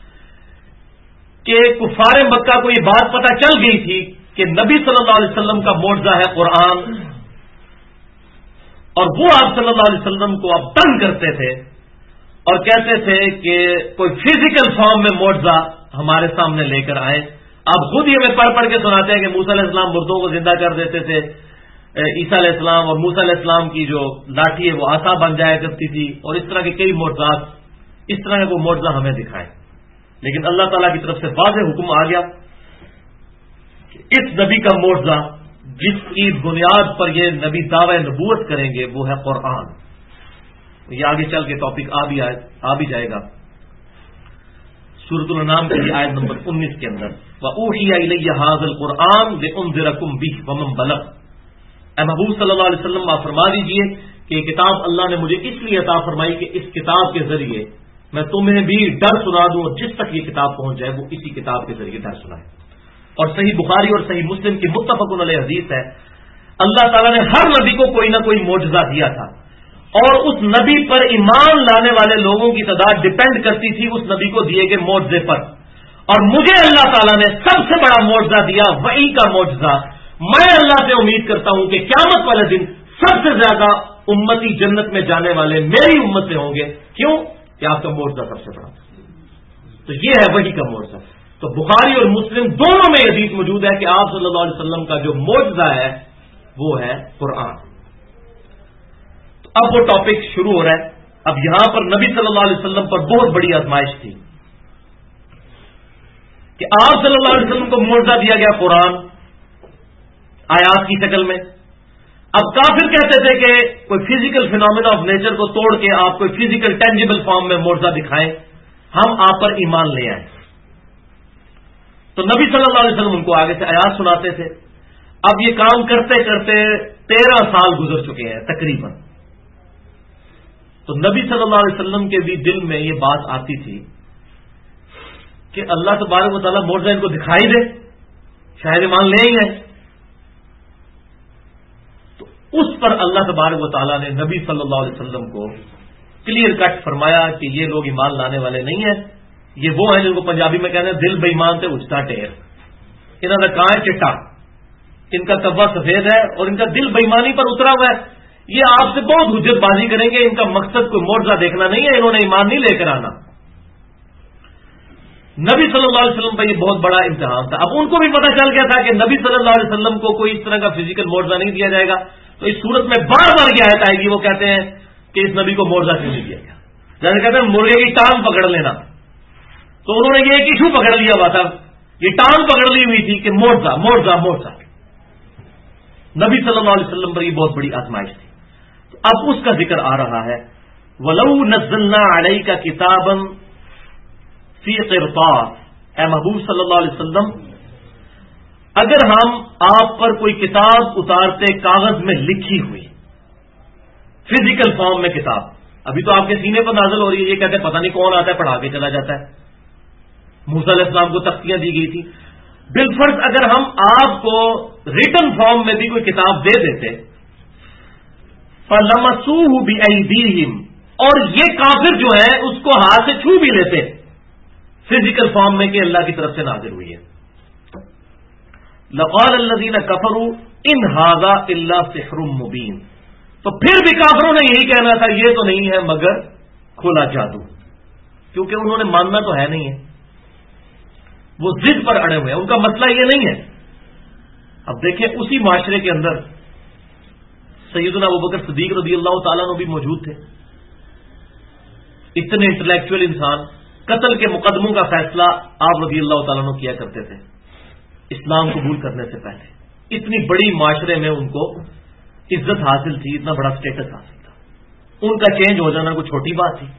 کہ کفار مکہ کو یہ بات پتہ چل گئی تھی کہ نبی صلی اللہ علیہ وسلم کا معجزہ ہے قرآن، اور وہ آپ صلی اللہ علیہ وسلم کو اب تنگ کرتے تھے اور کہتے تھے کہ کوئی فزیکل فارم میں معجزہ ہمارے سامنے لے کر آئے۔ اب خود ہی ہمیں پڑھ پڑھ کے سناتے ہیں کہ موسیٰ علیہ السلام مردوں کو زندہ کر دیتے تھے، عیسیٰ علیہ السلام اور موسیٰ علیہ السلام کی جو لاٹھی ہے وہ عصا بن جایا کرتی تھی، اور اس طرح کے کئی معجزات، اس طرح کا وہ معجزہ ہمیں دکھائے۔ لیکن اللہ تعالیٰ کی طرف سے واضح حکم آ گیا کہ اس نبی کا معجزہ جس کی بنیاد پر یہ نبی دعوی نبوت کریں گے وہ ہے قرآن۔ یہ آگے چل کے ٹاپک آ بھی جائے گا سورۃ الانعام کی آیت نمبر 19 کے اندر، وَأُوحِيَ إِلَيَّ هَٰذَا الْقُرْآنُ لِأُنذِرَكُم بِهِ وَمَن بَلَغَ۔ اے محبوب صلی اللہ علیہ وسلم آپ فرما دیجئے کہ یہ کتاب اللہ نے مجھے اس لیے عطا فرمائی کہ اس کتاب کے ذریعے میں تمہیں بھی ڈر سنا دوں، اور جس تک یہ کتاب پہنچ جائے وہ اسی کتاب کے ذریعے ڈر سنائے۔ اور صحیح بخاری اور صحیح مسلم کی متفق علیہ حدیث ہے، اللہ تعالیٰ نے ہر نبی کو کوئی نہ کوئی معجزہ دیا تھا، اور اس نبی پر ایمان لانے والے لوگوں کی تعداد ڈپینڈ کرتی تھی اس نبی کو دیے گئے معجزے پر۔ اور مجھے اللہ تعالیٰ نے سب سے بڑا معجزہ دیا، وحی کا معجزہ۔ میں اللہ سے امید کرتا ہوں کہ قیامت والے دن سب سے زیادہ امتی جنت میں جانے والے میری امت سے ہوں گے۔ کیوں؟ کہ آپ کا معجزہ سب سے بڑا۔ تو یہ ہے وحی کا معجزہ۔ تو بخاری اور مسلم دونوں میں حدیث موجود ہے کہ آپ صلی اللہ علیہ وسلم کا جو معجزہ ہے وہ ہے قرآن۔ تو اب وہ ٹاپک شروع ہو رہا ہے۔ اب یہاں پر نبی صلی اللہ علیہ وسلم پر بہت بڑی آزمائش تھی کہ آپ صلی اللہ علیہ وسلم کو معجزہ دیا گیا قرآن آیات کی شکل میں۔ اب کافر کہتے تھے کہ کوئی فزیکل فینومینا آف نیچر کو توڑ کے آپ کوئی فزیکل ٹینجیبل فارم میں معجزہ دکھائیں، ہم آپ پر ایمان لے آئیں۔ تو نبی صلی اللہ علیہ وسلم ان کو آگے سے آیات سناتے تھے۔ اب یہ کام کرتے کرتے 13 سال گزر چکے ہیں تقریباً۔ تو نبی صلی اللہ علیہ وسلم کے بھی دل میں یہ بات آتی تھی کہ اللہ تبارک و تعالیٰ معجزہ ان کو دکھائی دے، شاید ایمان لے ہی ہیں۔ تو اس پر اللہ تبارک و تعالیٰ نے نبی صلی اللہ علیہ وسلم کو کلیئر کٹ فرمایا کہ یہ لوگ ایمان لانے والے نہیں ہیں، یہ وہ ہیں جن کو پنجابی میں کہتے ہیں دل بے ایمان تے اچھتا ٹیر، انہوں نے کہا ہے چٹا، ان کا تبا سفید ہے اور ان کا دل بے ایمانی پر اترا ہوا ہے۔ یہ آپ سے بہت حجت بازی کریں گے، ان کا مقصد کوئی معجزہ دیکھنا نہیں ہے، انہوں نے ایمان نہیں لے کر آنا۔ نبی صلی اللہ علیہ وسلم پر یہ بہت بڑا امتحان تھا. اب ان کو بھی پتا چل گیا تھا کہ نبی صلی اللہ علیہ وسلم کو کوئی اس طرح کا فزیکل معجزہ نہیں دیا جائے گا. تو اس صورت میں بار بار یہ آیت آئے گی, وہ کہتے ہیں کہ اس نبی کو معجزہ کیوں نہیں دیا گیا. جیسے کہتے ہیں مرغے کی ٹانگ پکڑ لینا, تو انہوں نے یہ ایک ایشو پکڑ لیا ہوا تھا, یہ ٹانگ پکڑ لی ہوئی تھی کہ معجزہ معجزہ معجزہ. نبی صلی اللہ علیہ وسلم پر یہ بہت بڑی آزمائش تھی. تو اب اس کا ذکر آ رہا ہے, وَلَوْ نَزَّلْنَا عَلَيْكَ كِتَابًا فِي قِرْطَاسٍ, اے محبوب صلی اللہ علیہ وسلم, اگر ہم آپ پر کوئی کتاب اتارتے کاغذ میں لکھی ہوئی, فزیکل فارم میں کتاب, ابھی تو آپ کے سینے پر نازل ہو رہی ہے, یہ کہتے ہیں پتہ نہیں کون آتا ہے پڑھا کے چلا جاتا ہے. موسیٰ علیہ السلام کو تختیاں دی گئی تھی. بالفرض اگر ہم آپ کو ریٹن فارم میں بھی کوئی کتاب دے دیتے, فَلَمَسُوهُ بِأَيْدِيهِمْ, اور یہ کافر جو ہے اس کو ہاتھ سے چھو بھی لیتے فزیکل فارم میں کہ اللہ کی طرف سے نازل ہوئی ہے. لَقَالَ الَّذِينَ كَفَرُوا إِنْ هَذَا إِلَّا سِحْرٌ مُبِينٌ, تو پھر بھی کافروں نے یہی کہنا تھا یہ تو نہیں ہے مگر کھلا جادو, کیونکہ انہوں نے ماننا تو ہے نہیں ہے, وہ ضد پر اڑے ہوئے ہیں, ان کا مسئلہ یہ نہیں ہے. اب دیکھیں اسی معاشرے کے اندر سیدنا ابوبکر صدیق رضی اللہ تعالیٰ عنہ بھی موجود تھے. اتنے انٹلیکچوئل انسان, قتل کے مقدموں کا فیصلہ آپ رضی اللہ تعالیٰ عنہ کیا کرتے تھے اسلام قبول کرنے سے پہلے. اتنی بڑی معاشرے میں ان کو عزت حاصل تھی, اتنا بڑا سٹیٹس حاصل تھا, ان کا چینج ہو جانا کوئی چھوٹی بات تھی.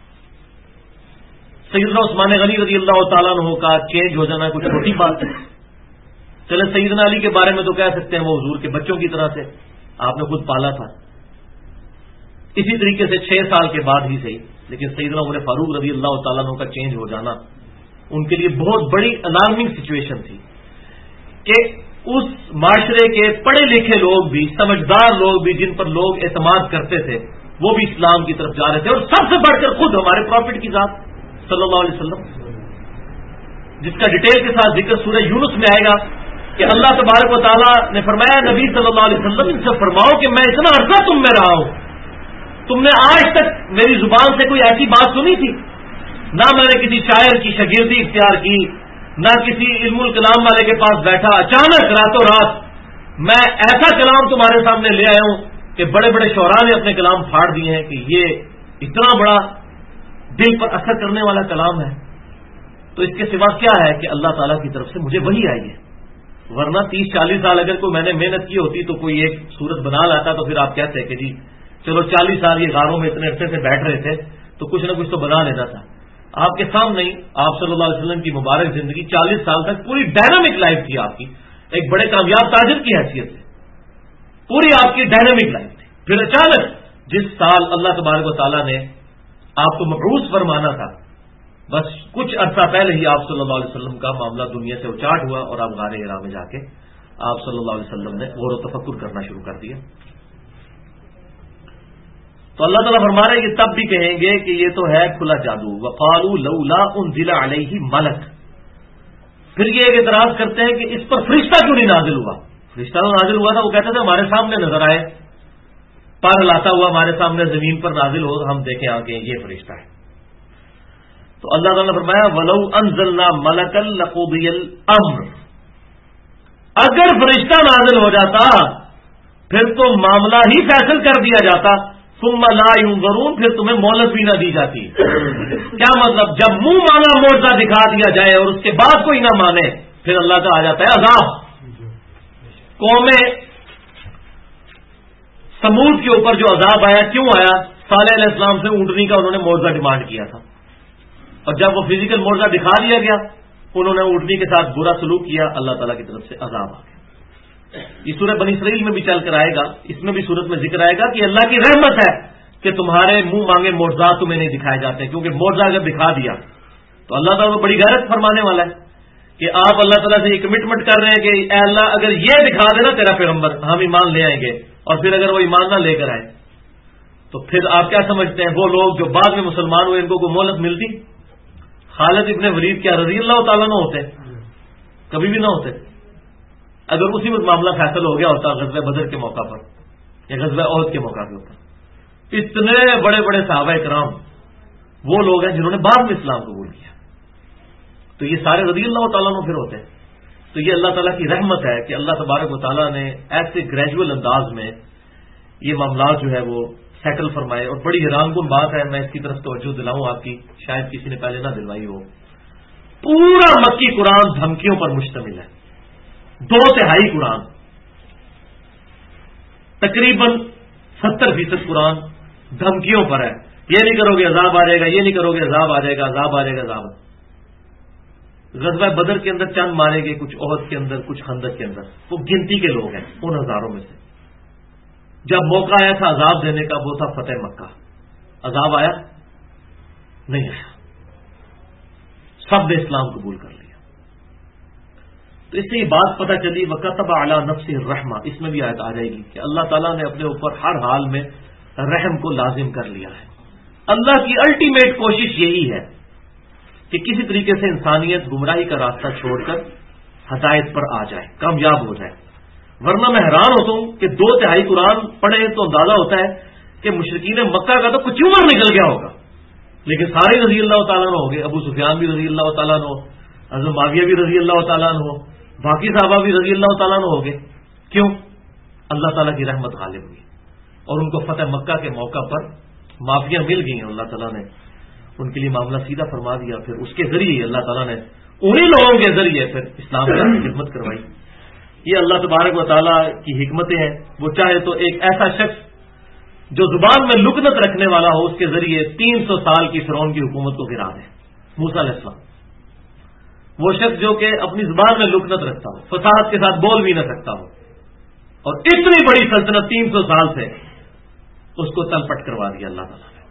سیدنا عثمان غنی رضی اللہ تعالیٰ عنہ کا چینج ہو جانا کوئی چھوٹی بات ہے. چلے سیدنا علی کے بارے میں تو کہہ سکتے ہیں وہ حضور کے بچوں کی طرح سے آپ نے خود پالا تھا. اسی طریقے سے 6 سال کے بعد ہی صحیح, لیکن سیدنا عمر فاروق رضی اللہ تعالیٰ عنہ کا چینج ہو جانا ان کے لیے بہت بڑی الارمنگ سچویشن تھی کہ اس معاشرے کے پڑھے لکھے لوگ بھی, سمجھدار لوگ بھی, جن پر لوگ اعتماد کرتے تھے, وہ بھی اسلام کی طرف جا رہے تھے. اور سب سے بڑھ کر خود ہمارے پروفٹ کی ذات صلی اللہ علیہ وسلم, جس کا ڈیٹیل کے ساتھ ذکر سورہ یونس میں آئے گا کہ اللہ تبارک و تعالیٰ نے فرمایا نبی صلی اللہ علیہ وسلم ان سے فرماؤ کہ میں اتنا عرصہ تم میں رہا ہوں, تم نے آج تک میری زبان سے کوئی ایسی بات سنی تھی, نہ میں نے کسی شاعر کی شاگردی اختیار کی, نہ کسی علم الکلام والے کے پاس بیٹھا, اچانک راتوں رات میں ایسا کلام تمہارے سامنے لے آیا ہوں کہ بڑے بڑے شعراء نے اپنے کلام پھاڑ دیے ہیں کہ یہ اتنا بڑا دل پر اثر کرنے والا کلام ہے. تو اس کے سوا کیا ہے کہ اللہ تعالیٰ کی طرف سے مجھے وہی آئی ہے, ورنہ 30-40 سال اگر کوئی میں نے محنت کی ہوتی تو کوئی ایک صورت بنا لاتا تو پھر آپ کہتے کہ جی چلو 40 سال یہ غاروں میں اتنے عرصے سے بیٹھ رہے تھے تو کچھ نہ کچھ تو بنا لینا تھا. آپ کے سامنے ہی آپ صلی اللہ علیہ وسلم کی مبارک زندگی 40 سال تک پوری ڈائنامک لائف تھی آپ کی, ایک بڑے کامیاب تاجر کی حیثیت سے پوری آپ کی ڈائنامک لائف تھی. پھر اچانک جس سال اللہ تبارک و تعالیٰ نے آپ کو مبعوث فرمانا تھا, بس کچھ عرصہ پہلے ہی آپ صلی اللہ علیہ وسلم کا معاملہ دنیا سے اچاٹ ہوا اور آپ غار حرا میں جا کے آپ صلی اللہ علیہ وسلم نے غور و تفکر کرنا شروع کر دیا. تو اللہ تعالیٰ فرما رہے ہیں یہ تب بھی کہیں گے کہ یہ تو ہے کھلا جادو. وقالوا لولا انزل علیہ ملک, پھر یہ ایک اعتراض کرتے ہیں کہ اس پر فرشتہ کیوں نہیں نازل ہوا. فرشتہ تو نازل ہوا تھا, وہ کہتے تھے ہمارے سامنے نظر آئے, پر لاتا ہوا ہمارے سامنے زمین پر نازل ہو, ہم دیکھیں آگے یہ فرشتہ ہے. تو اللہ تعالیٰ نے فرمایا وَلَوْ أَنزَلْنَا مَلَكًا لَقُضِيَ الْأَمْرُ, اگر فرشتہ نازل ہو جاتا پھر تو معاملہ ہی فیصل کر دیا جاتا. ثُمَّ لَا يُنظَرُونَ, پھر تمہیں مہلت بھی نہ دی جاتی. کیا مطلب, جب منہ مانا معجزہ دکھا دیا جائے اور اس کے بعد کوئی نہ مانے پھر اللہ کا آ جاتا ہے عذاب. قوم سمود کے اوپر جو عذاب آیا کیوں آیا, صالح علیہ السلام سے اونٹنی کا انہوں نے معجزہ ڈیمانڈ کیا تھا, اور جب وہ فزیکل معجزہ دکھا دیا گیا انہوں نے اونٹنی کے ساتھ برا سلوک کیا, اللہ تعالیٰ کی طرف سے عذاب آ گیا. یہ سورہ بنی اسرائیل میں بھی چل کر آئے گا, اس میں بھی سورت میں ذکر آئے گا کہ اللہ کی رحمت ہے کہ تمہارے منہ مانگے معجزات تمہیں نہیں دکھائے جاتے, کیونکہ معجزہ اگر دکھا دیا تو اللہ تعالیٰ بڑی غیرت فرمانے والا ہے کہ آپ اللہ تعالیٰ سے یہ کمٹمنٹ کر رہے ہیں کہ اے اللہ اگر یہ دکھا دینا تیرا پیغمبر ہم ایمان لے آئیں گے, اور پھر اگر وہ ایمان نہ لے کر آئے تو پھر آپ کیا سمجھتے ہیں وہ لوگ جو بعد میں مسلمان ہوئے ان کو کوئی مہلت ملتی؟ خالد ابن ولید کیا رضی اللہ تعالیٰ نہ ہوتے؟ کبھی بھی نہ ہوتے. اگر اسی وقت معاملہ فیصل ہو گیا ہوتا غزوہ بدر کے موقع پر یا غزوہ احد کے موقع پہ ہوتا. اتنے بڑے بڑے صحابہ کرام وہ لوگ ہیں جنہوں نے بعد میں اسلام قبول کیا. تو یہ سارے رضی اللہ تعالیٰ عنہ پھر ہوتے ہیں. تو یہ اللہ تعالیٰ کی رحمت ہے کہ اللہ تبارک و تعالیٰ نے ایسے گریجول انداز میں یہ معاملات جو ہے وہ سیٹل فرمائے. اور بڑی حیران کن بات ہے، میں اس کی طرف توجہ دلاؤں آپ کی، شاید کسی نے پہلے نہ دلوائی ہو. پورا مکی قرآن دھمکیوں پر مشتمل ہے. 2/3 قرآن، تقریباً 70% قرآن دھمکیوں پر ہے. یہ نہیں کرو گے عذاب آ جائے گا، یہ نہیں کرو گے عذاب آ جائے گا، عذاب آ جائے گا، عذاب. غزوہ بدر کے اندر چند مارے گئے، کچھ احد کے اندر، کچھ خندق کے اندر، وہ گنتی کے لوگ ہیں ان ہزاروں میں سے. جب موقع آیا تھا عذاب دینے کا، وہ تھا فتح مکہ. عذاب آیا نہیں آیا، سب نے اسلام قبول کر لیا. تو اس سے یہ بات پتہ چلی وَكَتَبَ عَلَى نَفْسِهِ الرَّحْمَةَ، اس میں بھی آیت آ جائے گی کہ اللہ تعالیٰ نے اپنے اوپر ہر حال میں رحم کو لازم کر لیا ہے. اللہ کی الٹیمیٹ کوشش یہی ہے کہ کسی طریقے سے انسانیت گمراہی کا راستہ چھوڑ کر ہدایت پر آ جائے، کامیاب ہو جائے. ورنہ میں حیران ہوتا ہوں کہ 2/3 قرآن پڑھے تو اندازہ ہوتا ہے کہ مشرکین مکہ کا تو کچھ عمر نکل گیا ہوگا، لیکن سارے رضی اللہ تعالیٰ عنہ ہو گئے. ابو سفیان بھی رضی اللہ تعالیٰ عنہ، حضرت معاویہ بھی رضی اللہ تعالیٰ عنہ، باقی صحابہ بھی رضی اللہ تعالیٰ عنہ ہو گئے. کیوں؟ اللہ تعالیٰ کی رحمت غالب ہوئی اور ان کو فتح مکہ کے موقع پر معافیاں مل گئی ہیں. اللہ تعالیٰ نے ان کے لیے معاملہ سیدھا فرما دیا. پھر اس کے ذریعے اللہ تعالیٰ نے انہی لوگوں کے ذریعے پھر اسلام کی خدمت کروائی. یہ اللہ تبارک و تعالیٰ کی حکمتیں ہیں. وہ چاہے تو ایک ایسا شخص جو زبان میں لکنت رکھنے والا ہو، اس کے ذریعے 300 سال کی فرعون کی حکومت کو گرا دے. موسیٰ علیہ السلام، وہ شخص جو کہ اپنی زبان میں لکنت رکھتا ہو، فصاحت کے ساتھ بول بھی نہ سکتا ہو، اور اتنی بڑی سلطنت 300 سال سے اس کو تل پٹ کروا دیا اللہ تعالیٰ نے.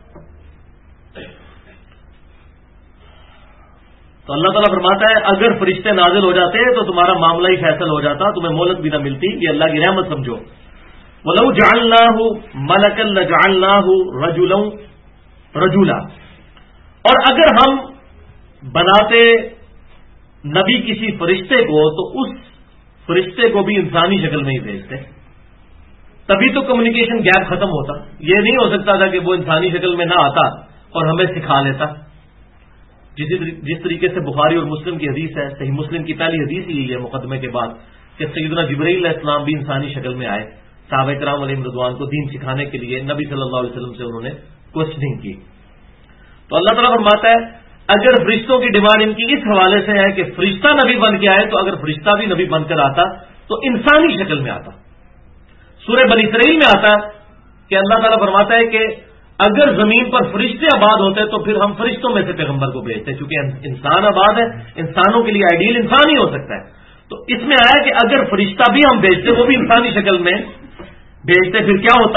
تو اللہ تعالیٰ فرماتا ہے اگر فرشتے نازل ہو جاتے تو تمہارا معاملہ ہی فیصل ہو جاتا، تمہیں مہلت بھی نہ ملتی. یہ اللہ کی رحمت سمجھو. وَلَوْ جَعَلْنَاهُ مَلَكًا لَجَعَلْنَاهُ رَجُلًا، اور اگر ہم بناتے نبی کسی فرشتے کو تو اس فرشتے کو بھی انسانی شکل میں ہی بھیجتے، تبھی تو کمیونیکیشن گیپ ختم ہوتا. یہ نہیں ہو سکتا تھا کہ وہ انسانی شکل میں نہ آتا اور ہمیں سکھا لیتا. جس طریقے سے بخاری اور مسلم کی حدیث ہے، صحیح مسلم کی پہلی حدیث یہی ہے مقدمے کے بعد کہ سیدنا جبرائیل علیہ السلام بھی انسانی شکل میں آئے صحابہ کرام علیہم رضوان کو دین سکھانے کے لیے. نبی صلی اللہ علیہ وسلم سے انہوں نے کوشچننگ کی. تو اللہ تعالیٰ فرماتا ہے اگر فرشتوں کی ڈیمانڈ ان کی اس حوالے سے ہے کہ فرشتہ نبی بن کے آئے، تو اگر فرشتہ بھی نبی بن کر آتا تو انسانی شکل میں آتا. سورہ بنی اسرائیل میں آتا کہ اللہ تعالیٰ فرماتا ہے کہ اگر زمین پر فرشتے آباد ہوتے تو پھر ہم فرشتوں میں سے پیغمبر کو بھیجتے، چونکہ انسان آباد ہے، انسانوں کے لیے آئیڈیل انسان ہی ہو سکتا ہے. تو اس میں آیا کہ اگر فرشتہ بھی ہم بھیجتے، وہ بھی انسانی شکل میں بھیجتے، پھر کیا ہوتا؟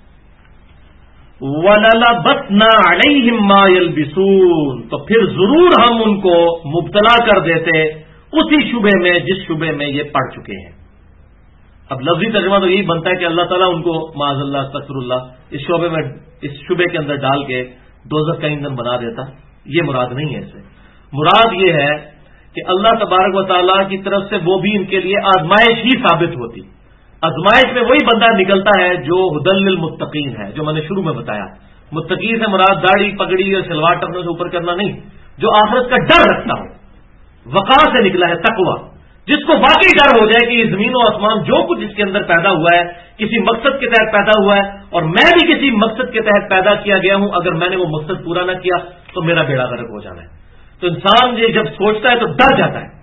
وَلَلَبَسْنَا عَلَيْهِمْ مَا يَلْبِسُونَ، تو پھر ضرور ہم ان کو مبتلا کر دیتے اسی شبے میں جس شبے میں یہ پڑ چکے ہیں. اب لفظی ترجمہ تو یہی بنتا ہے کہ اللہ تعالیٰ ان کو معاذ اللہ استغفر اللہ اس شبے کے اندر ڈال کے دوزخ کا ایندھن بنا دیتا. یہ مراد نہیں ہے. اس سے مراد یہ ہے کہ اللہ تبارک و تعالیٰ کی طرف سے وہ بھی ان کے لیے آزمائش ہی ثابت ہوتی. آزمائش میں وہی بندہ نکلتا ہے جو ہدی للمتقین ہے، جو میں نے شروع میں بتایا. متقین سے مراد داڑھی پگڑی اور شلوار ٹکنے سے اوپر کرنا نہیں، جو آخرت کا ڈر رکھتا ہو. وقار سے نکلا ہے تقویٰ، جس کو واقعی ڈر ہو جائے کہ یہ زمین و آسمان جو کچھ اس کے اندر پیدا ہوا ہے کسی مقصد کے تحت پیدا ہوا ہے، اور میں بھی کسی مقصد کے تحت پیدا کیا گیا ہوں. اگر میں نے وہ مقصد پورا نہ کیا تو میرا بیڑا غرق ہو جانا ہے. تو انسان یہ جب سوچتا ہے تو ڈر جاتا ہے.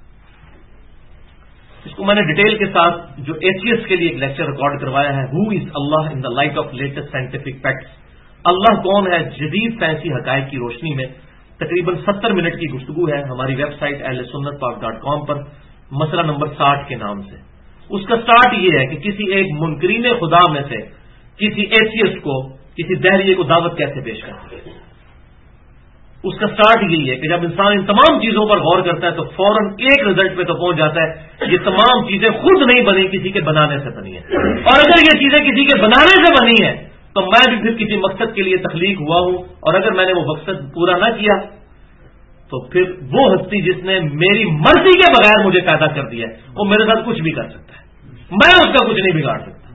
اس کو میں نے ڈیٹیل کے ساتھ جو ایتھیسٹ کے لیے ایک لیکچر ریکارڈ کروایا ہے، who is Allah in the light of latest scientific facts, اللہ کون ہے جدید سائنسی حقائق کی روشنی میں. تقریباً 70 منٹ کی گفتگو ہے ہماری ویب سائٹ ahlsunnatpark.com پر، مسئلہ نمبر 60 کے نام سے. اس کا سٹارٹ یہ ہے کہ کسی ایک منکرین خدا میں سے کسی ایتھیسٹ کو، کسی دہریے کو دعوت کیسے پیش کرتی ہے. اس کا سٹارٹ یہی ہے کہ جب انسان ان تمام چیزوں پر غور کرتا ہے تو فوراً ایک رزلٹ پہ تو پہنچ جاتا ہے، یہ تمام چیزیں خود نہیں بنی، کسی کے بنانے سے بنی ہیں. اور اگر یہ چیزیں کسی کے بنانے سے بنی ہیں تو میں بھی پھر کسی مقصد کے لیے تخلیق ہوا ہوں، اور اگر میں نے وہ مقصد پورا نہ کیا تو پھر وہ ہستی جس نے میری مرضی کے بغیر مجھے پیدا کر دیا ہے وہ میرے ساتھ کچھ بھی کر سکتا ہے، میں اس کا کچھ نہیں بگاڑ سکتا.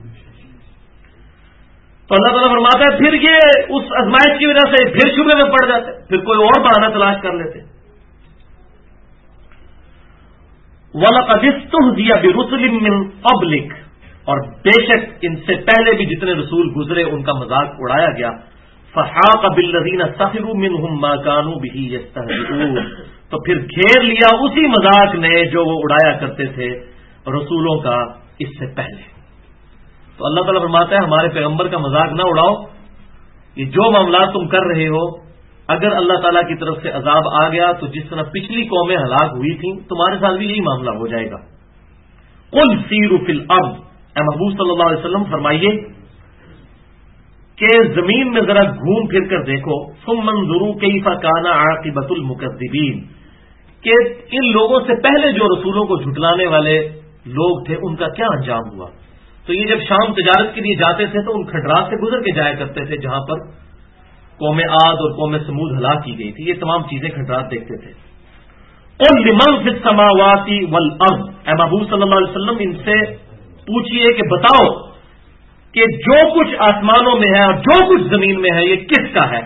تو اللہ تعالیٰ فرماتا ہے پھر یہ اس آزمائش کی وجہ سے پھر شبے میں پڑ جاتے، پھر کوئی اور بہانہ تلاش کر لیتے. وَلَقَدِ اسْتُهْزِئَ بِرُسُلٍ مِّن قَبْلِكَ، اور بے شک ان سے پہلے بھی جتنے رسول گزرے ان کا مذاق اڑایا گیا. فَحَاقَ بِالَّذِينَ سَخِرُوا مِنْهُمْ مَا كَانُوا بِهِ يَسْتَهْزِئُونَ، تو پھر گھیر لیا اسی مذاق نے جو وہ اڑایا کرتے تھے رسولوں کا اس سے پہلے. تو اللہ تعالیٰ فرماتا ہے ہمارے پیغمبر کا مذاق نہ اڑاؤ. یہ جو معاملات تم کر رہے ہو، اگر اللہ تعالیٰ کی طرف سے عذاب آ گیا تو جس طرح پچھلی قومیں ہلاک ہوئی تھیں تمہارے ساتھ بھی یہی معاملہ ہو جائے گا. قُلْ سِیرُوا فِی الْأَرْضِ، اے محبوب صلی اللہ علیہ وسلم فرمائیے کہ زمین میں ذرا گھوم پھر کر دیکھو. ثُمَّ انظُرُوا کَیْفَ کَانَ عَاقِبَةُ الْمُکَذِّبِینَ، کہ ان لوگوں سے پہلے جو رسولوں کو جھٹلانے والے لوگ تھے ان کا کیا انجام ہوا. تو یہ جب شام تجارت کے لیے جاتے تھے تو ان کھنڈرات سے گزر کے جایا کرتے تھے جہاں پر قوم عاد اور قوم سمود ہلاک کی گئی تھی. یہ تمام چیزیں کھنڈرات دیکھتے تھے. قُلْ لِمَنْ فِی السَّمَاوَاتِ وَالْأَرْضِ، اے محبوب صلی اللہ علیہ وسلم ان سے پوچھئے کہ بتاؤ کہ جو کچھ آسمانوں میں ہے اور جو کچھ زمین میں ہے یہ کس کا ہے.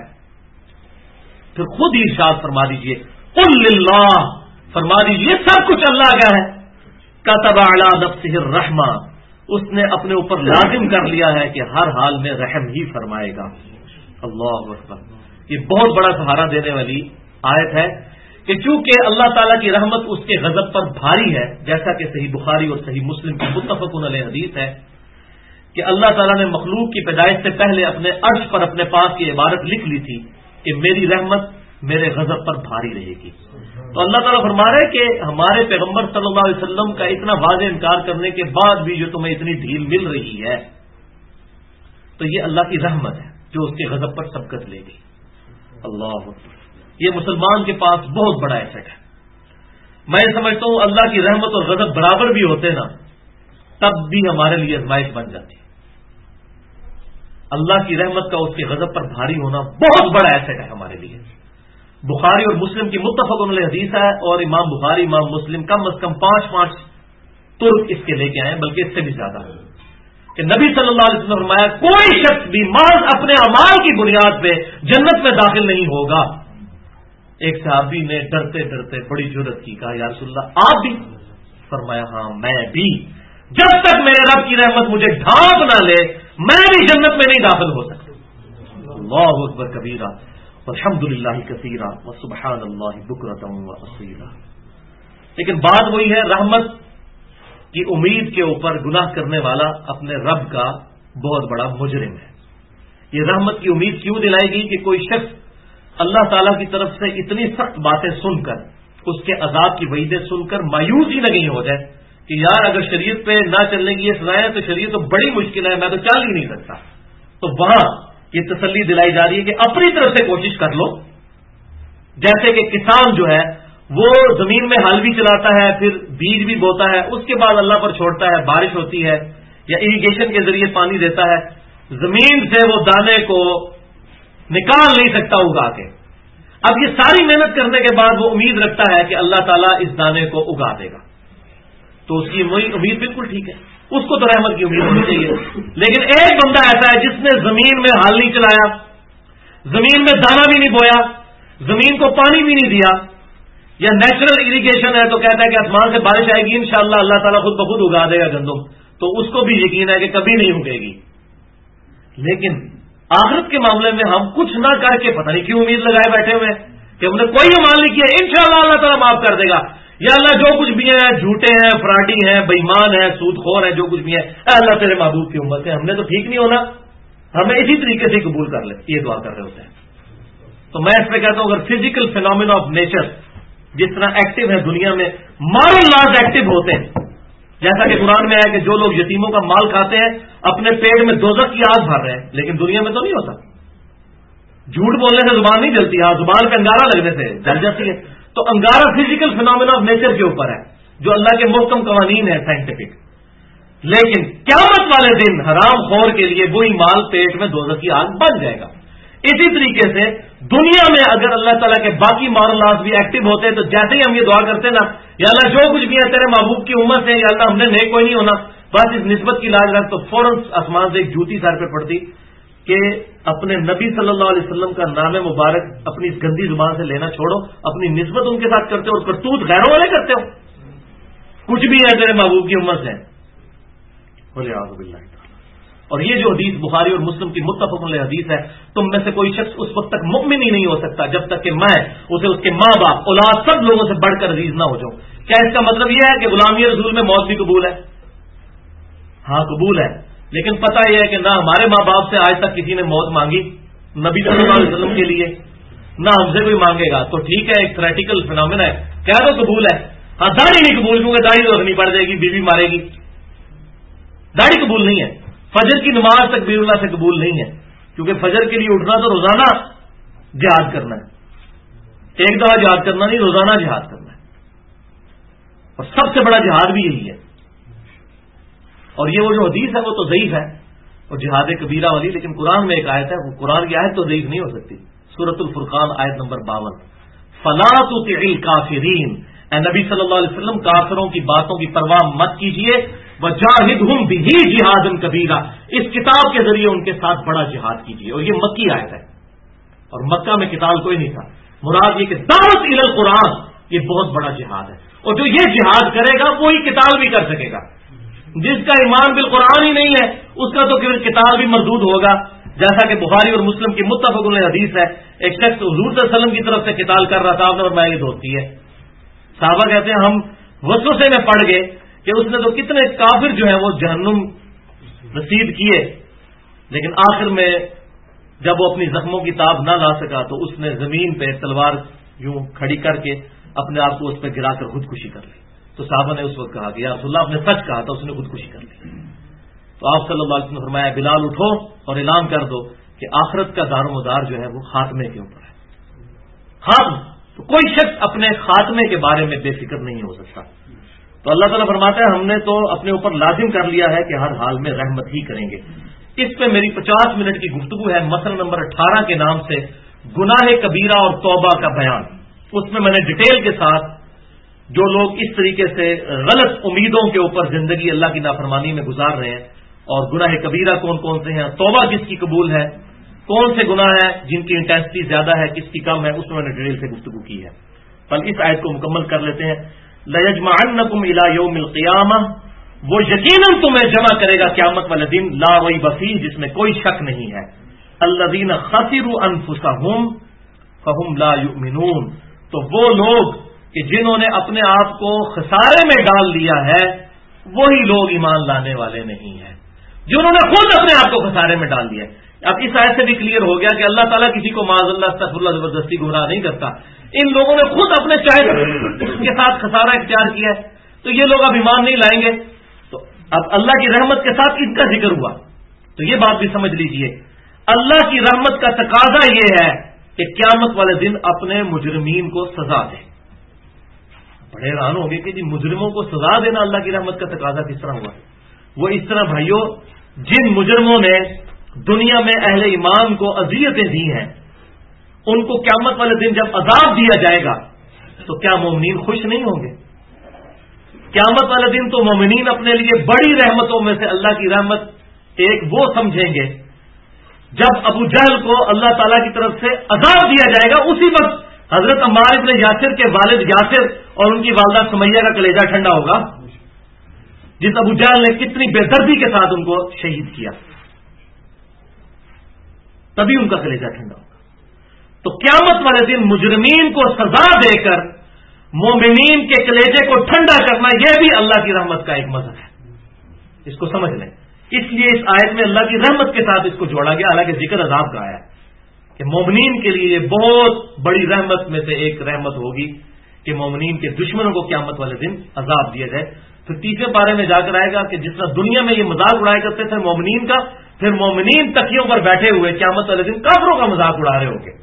پھر خود ہی ارشاد فرما دیجئے قُلْ لِلَّهِ، فرما دیجئے سب کچھ اللہ کا ہے. كَتَبَ عَلَى نَفْسِهِ الرَّحْمَةَ، اس نے اپنے اوپر لازم کر لیا ہے کہ ہر حال میں رحم ہی فرمائے گا. اللہ اکبر، یہ بہت بڑا سہارا دینے والی آیت ہے کہ چونکہ اللہ تعالیٰ کی رحمت اس کے غضب پر بھاری ہے، جیسا کہ صحیح بخاری اور صحیح مسلم کی متفق علیہ حدیث ہے کہ اللہ تعالیٰ نے مخلوق کی پیدائش سے پہلے اپنے عرش پر اپنے پاس کی عبارت لکھ لی تھی کہ میری رحمت میرے غضب پر بھاری رہے گی. تو اللہ تعالیٰ فرما رہا ہے کہ ہمارے پیغمبر صلی اللہ علیہ وسلم کا اتنا واضح انکار کرنے کے بعد بھی جو تمہیں اتنی ڈھیل مل رہی ہے تو یہ اللہ کی رحمت ہے جو اس کے غضب پر سبقت لے گی. اللہ اکبر، یہ مسلمان کے پاس بہت بڑا ایسٹ ہے. میں سمجھتا ہوں اللہ کی رحمت اور غضب برابر بھی ہوتے نا تب بھی ہمارے لیے آزمائش بن جاتی. اللہ کی رحمت کا اس کے غضب پر بھاری ہونا بہت بڑا ایسٹ ہے ہمارے لیے. بخاری اور مسلم کی متفق علیہ حدیث ہے اور امام بخاری امام مسلم کم از کم 5 ترک اس کے لے کے آئے، بلکہ اس سے بھی زیادہ کہ نبی صلی اللہ علیہ وسلم نے فرمایا کوئی شخص بھی محض اپنے اعمال کی بنیاد پہ جنت میں داخل نہیں ہوگا. ایک صحابی نے ڈرتے ڈرتے بڑی جرأت کی، کہا یا رسول اللہ آپ بھی؟ فرمایا ہاں میں بھی، جب تک میرے رب کی رحمت مجھے ڈھانپ نہ لے میں بھی جنت میں نہیں داخل ہو سکتا. اللہ اکبر کبیرہ والحمد للہ کثیرہ وسبحان اللہ بکرۃ واصیلا. لیکن بات وہی ہے، رحمت کی امید کے اوپر گناہ کرنے والا اپنے رب کا بہت بڑا مجرم ہے. یہ رحمت کی امید کیوں دلائے گی کہ کوئی شخص اللہ تعالیٰ کی طرف سے اتنی سخت باتیں سن کر اس کے عذاب کی وعیدیں سن کر مایوس ہی نہ کہیں ہو جائے کہ یار اگر شریعت پہ نہ چلنے کی یہ سزائیں تو شریعت تو بڑی مشکل ہے، میں تو چل ہی نہیں سکتا. تو وہاں یہ تسلی دلائی جا رہی ہے کہ اپنی طرف سے کوشش کر لو. جیسے کہ کسان جو ہے وہ زمین میں ہل بھی چلاتا ہے، پھر بیج بھی بوتا ہے، اس کے بعد اللہ پر چھوڑتا ہے، بارش ہوتی ہے یا اریگیشن کے ذریعے پانی دیتا ہے، زمین سے وہ دانے کو نکال نہیں سکتا اگا کے. اب یہ ساری محنت کرنے کے بعد وہ امید رکھتا ہے کہ اللہ تعالیٰ اس دانے کو اگا دے گا، تو اس کی امید بالکل ٹھیک ہے، اس کو تو رحمت کی امید ہونی چاہیے. لیکن ایک بندہ ایسا ہے جس نے زمین میں ہل نہیں چلایا، زمین میں دانا بھی نہیں بویا، زمین کو پانی بھی نہیں دیا، یا نیچرل اریگیشن ہے تو کہتا ہے کہ آسمان سے بارش آئے گی انشاءاللہ اللہ تعالیٰ خود بخود اگا دے گا گندم، تو اس کو بھی یقین ہے کہ کبھی نہیں اگے گی. لیکن آخرت کے معاملے میں ہم کچھ نہ کر کے پتہ نہیں کیوں امید لگائے بیٹھے ہوئے کہ ہم نے کوئی عمل نہیں کیا انشاءاللہ اللہ تعالیٰ معاف کر دے گا. یا اللہ جو کچھ بھی ہیں جھوٹے ہیں، فراڈی ہیں، بےایمان ہیں، سود خور ہیں، جو کچھ بھی ہے اللہ تیرے محبوب کی امت ہے، ہم نے تو ٹھیک نہیں ہونا، ہمیں اسی طریقے سے قبول کر لے، یہ دعا کر رہے ہوتے ہیں. تو میں اس پہ کہتا ہوں اگر فزیکل فینومینا آف نیچر جس طرح ایکٹیو ہے دنیا میں، مارل لاز ایکٹیو ہوتے ہیں. جیسا کہ قرآن میں ہے کہ جو لوگ یتیموں کا مال کھاتے ہیں اپنے پیٹ میں دوزخ کی آگ بھر رہے ہیں، لیکن دنیا میں تو نہیں ہوتا. جھوٹ بولنے سے زبان نہیں جلتی، ہاں زبان پہ انگارہ لگنے سے جل جاتی ہے. تو انگارہ فزیکل فینومینا آف نیچر کے اوپر ہے جو اللہ کے محکم قوانین ہے سائنٹیفک. لیکن قیامت والے دن حرام خور کے لیے وہی مال پیٹ میں دوزخ کی آگ بن جائے گا. اسی طریقے سے دنیا میں اگر اللہ تعالیٰ کے باقی مارل لاز بھی ایکٹیو ہوتے ہیں تو جیسے ہی ہم یہ دعا کرتے ہیں نا یا اللہ جو کچھ بھی ہے تیرے محبوب کی امت ہے، یا اللہ ہم نے نیک کوئی نہیں ہونا، بس اس نسبت کی لاج رکھ، تو فوراً آسمان سے ایک جوتی سر پہ پڑتی کہ اپنے نبی صلی اللہ علیہ وسلم کا نام مبارک اپنی گندی زبان سے لینا چھوڑو، اپنی نسبت ان کے ساتھ کرتے ہو اور کرتوت غیروں والے کرتے ہو. کچھ بھی ہے تیرے محبوب کی امت ہے. وَلِعَاذُ بِاللَّهِ تَعَالَى. اور یہ جو حدیث بخاری اور مسلم کی متفق علیہ حدیث ہے، تم میں سے کوئی شخص اس وقت تک مؤمن ہی نہیں ہو سکتا جب تک کہ میں اسے اس کے ماں باپ اولاد سب لوگوں سے بڑھ کر عزیز نہ ہو جاؤں. کیا اس کا مطلب یہ ہے کہ غلامی رسول میں موت بھی قبول ہے؟ ہاں قبول ہے، لیکن پتہ یہ ہے کہ نہ ہمارے ماں باپ سے آج تک کسی نے موت مانگی نبی صلی اللہ علیہ وسلم کے لیے، نہ ہم سے کوئی مانگے گا. تو ٹھیک ہے، ایک تھریٹیکل فینومینا ہے، کہہ دو قبول ہے. ہاں داڑھی نہیں قبول، کیونکہ داڑھی تو رکھنی پڑ جائے گی، بیوی مارے گی. داڑھی قبول نہیں ہے. فجر کی نماز تکبیر اللہ سے قبول نہیں ہے، کیونکہ فجر کے لیے اٹھنا تو روزانہ جہاد کرنا ہے، ایک دفعہ جہاد کرنا نہیں، روزانہ جہاد کرنا ہے. اور سب سے بڑا جہاد بھی یہی ہے. اور یہ وہ جو حدیث ہے وہ تو ضعیف ہے، اور جہاد کبیرہ والی، لیکن قرآن میں ایک آیت ہے، وہ قرآن کی آیت تو ضعیف نہیں ہو سکتی. سورۃ الفرقان آیت نمبر 52، فَلَا تُطِعِ الْكَافِرِينَ. اے نبی صلی اللہ علیہ وسلم کافروں کی باتوں کی پرواہ مت کیجیے. وَجَاهِدْهُمْ بِهِ جِهَادًا كَبِيرًا. اس کتاب کے ذریعے ان کے ساتھ بڑا جہاد کیجیے. اور یہ مکی آیت ہے، اور مکہ میں قتال کوئی نہیں تھا. مراد یہ کہ دعوت الی القرآن یہ بہت بڑا جہاد ہے، اور جو یہ جہاد کرے گا وہی قتال بھی کر سکے گا. جس کا ایمان بالقرآن ہی نہیں ہے اس کا تو قتال بھی مردود ہوگا. جیسا کہ بخاری اور مسلم کی متفق علیہ حدیث ہے، ایک شخص حضور صلی اللہ علیہ وسلم کی طرف سے قتال کر رہا تھا، اور میں یہ دوستی ہے. صحابہ کہتے ہیں ہم وسوسے میں پڑ گئے کہ اس نے تو کتنے کافر جو ہیں وہ جہنم رسید کیے، لیکن آخر میں جب وہ اپنی زخموں کی تاب نہ لا سکا تو اس نے زمین پہ تلوار یوں کھڑی کر کے اپنے آپ کو اس پہ گرا کر خودکشی کر لی. تو صحابہ نے اس وقت کہا کہ یا رسول اللہ، آپ نے سچ کہا تھا، اس نے خودکشی کر لی. تو آپ صلی اللہ علیہ وسلم نے فرمایا بلال اٹھو اور اعلان کر دو کہ آخرت کا دار و مدار جو ہے وہ خاتمے کے اوپر ہے. خاتم تو کوئی شخص اپنے خاتمے کے بارے میں بے فکر نہیں ہو سکتا. تو اللہ تعالیٰ فرماتا ہے ہم نے تو اپنے اوپر لازم کر لیا ہے کہ ہر حال میں رحمت ہی کریں گے. اس پہ میری 50 منٹ کی گفتگو ہے. مسئلہ نمبر 18 کے نام سے گناہ کبیرہ اور توبہ کا بیان. اس میں نے ڈیٹیل کے ساتھ جو لوگ اس طریقے سے غلط امیدوں کے اوپر زندگی اللہ کی نافرمانی میں گزار رہے ہیں، اور گناہ کبیرہ کون کون سے ہیں، توبہ کس کی قبول ہے، کون سے گناہ ہیں جن کی انٹینسٹی زیادہ ہے، کس کی کم ہے، اس میں نے ڈیٹیل سے گفتگو کی ہے. پل اس آیت کو مکمل کر لیتے ہیں. لَيَجْمَعَنَّكُمْ إِلَى يَوْمِ الْقِيَامَةِ. وہ یقیناً تمہیں جمع کرے گا قیامت والے دن، لا ریب فیہ، جس میں کوئی شک نہیں ہے. الَّذِينَ خَسِرُوا أَنفُسَهُمْ فَهُمْ لَا يُؤْمِنُونَ. تو وہ لوگ کہ جنہوں نے اپنے آپ کو خسارے میں ڈال لیا ہے وہی لوگ ایمان لانے والے نہیں ہیں، جنہوں نے خود اپنے آپ کو خسارے میں ڈال دیا. اب اس آیت سے بھی کلیئر ہو گیا کہ اللہ تعالیٰ کسی کو معاذ اللہ استغفر اللہ زبردستی گمراہ نہیں کرتا. ان لوگوں نے خود اپنے چاہے کے ساتھ خسارہ اختیار کیا ہے، تو یہ لوگ اب ایمان نہیں لائیں گے. تو اب اللہ کی رحمت کے ساتھ ان کا ذکر ہوا، تو یہ بات بھی سمجھ لیجئے، اللہ کی رحمت کا تقاضا یہ ہے کہ قیامت والے دن اپنے مجرمین کو سزا دے. بڑے حیران ہوں گے کہ جی مجرموں کو سزا دینا اللہ کی رحمت کا تقاضا کس طرح ہوا؟ وہ اس طرح بھائیوں، جن مجرموں نے دنیا میں اہل ایمان کو اذیتیں دی ہیں، ان کو قیامت والے دن جب عذاب دیا جائے گا تو کیا مومنین خوش نہیں ہوں گے؟ قیامت والے دن تو مومنین اپنے لیے بڑی رحمتوں میں سے اللہ کی رحمت ایک وہ سمجھیں گے جب ابو جہل کو اللہ تعالیٰ کی طرف سے عذاب دیا جائے گا. اسی وقت حضرت عمار ابن یاسر کے والد یاسر اور ان کی والدہ سمیہ کا کلیجہ ٹھنڈا ہوگا، جس ابو جہل نے کتنی بے دردی کے ساتھ ان کو شہید کیا، تبھی ان کا کلیجہ ٹھنڈا ہوگا. تو قیامت والے دن مجرمین کو سزا دے کر مومنین کے کلیجے کو ٹھنڈا کرنا، یہ بھی اللہ کی رحمت کا ایک مظہر ہے. اس کو سمجھ لیں. اس لیے اس آیت میں اللہ کی رحمت کے ساتھ اس کو جوڑا گیا، حالانکہ ذکر عذاب کا آیا ہے کہ مومنین کے لیے یہ بہت بڑی رحمت میں سے ایک رحمت ہوگی کہ مومنین کے دشمنوں کو قیامت والے دن عذاب دیا جائے. پھر تیسرے پارے میں جا کر آئے گا کہ جس طرح دنیا میں یہ مذاق اڑایا کرتے تھے مومنین کا، پھر مومنین تکیوں پر بیٹھے ہوئے قیامت والے دن کافروں کا مذاق اڑا رہے ہوں گے.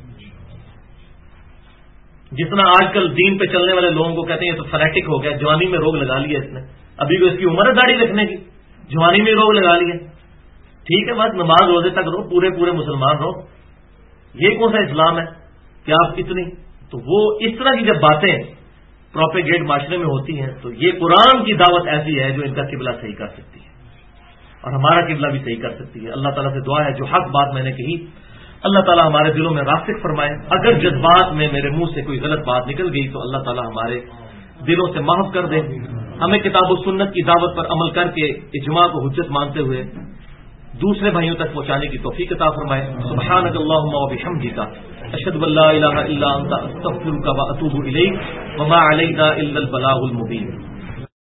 جتنا آج کل دین پہ چلنے والے لوگوں کو کہتے ہیں یہ تو فنیٹک ہو گیا، جوانی میں روگ لگا لیا اس نے، ابھی کو اس کی عمر ہے داڑھی رکھنے کی، جوانی میں روگ لگا لیا. ٹھیک ہے، بس نماز روزے تک رہو، پورے مسلمان رہو. یہ کون سا اسلام ہے کہ آپ اتنی؟ تو وہ اس طرح کی جب باتیں پروپیگیٹ معاشرے میں ہوتی ہیں تو یہ قرآن کی دعوت ایسی ہے جو ان کا قبلہ صحیح کر سکتی ہے اور ہمارا قبلہ بھی صحیح کر سکتی ہے. اللہ تعالیٰ سے دعا ہے جو حق بات میں نے کہی اللہ تعالیٰ ہمارے دلوں میں راسخ فرمائے. اگر جذبات میں میرے منہ سے کوئی غلط بات نکل گئی تو اللہ تعالیٰ ہمارے دلوں سے معاف کر دے. ہمیں کتاب و سنت کی دعوت پر عمل کر کے اجماع کو حجت مانتے ہوئے دوسرے بھائیوں تک پہنچانے کی توفیق عطا فرمائے. سبحانک اللہم و بحمدک اشہد ان لا الہ الا انت استغفرک و اتوب الیک وما علینا الا البلاغ المبین.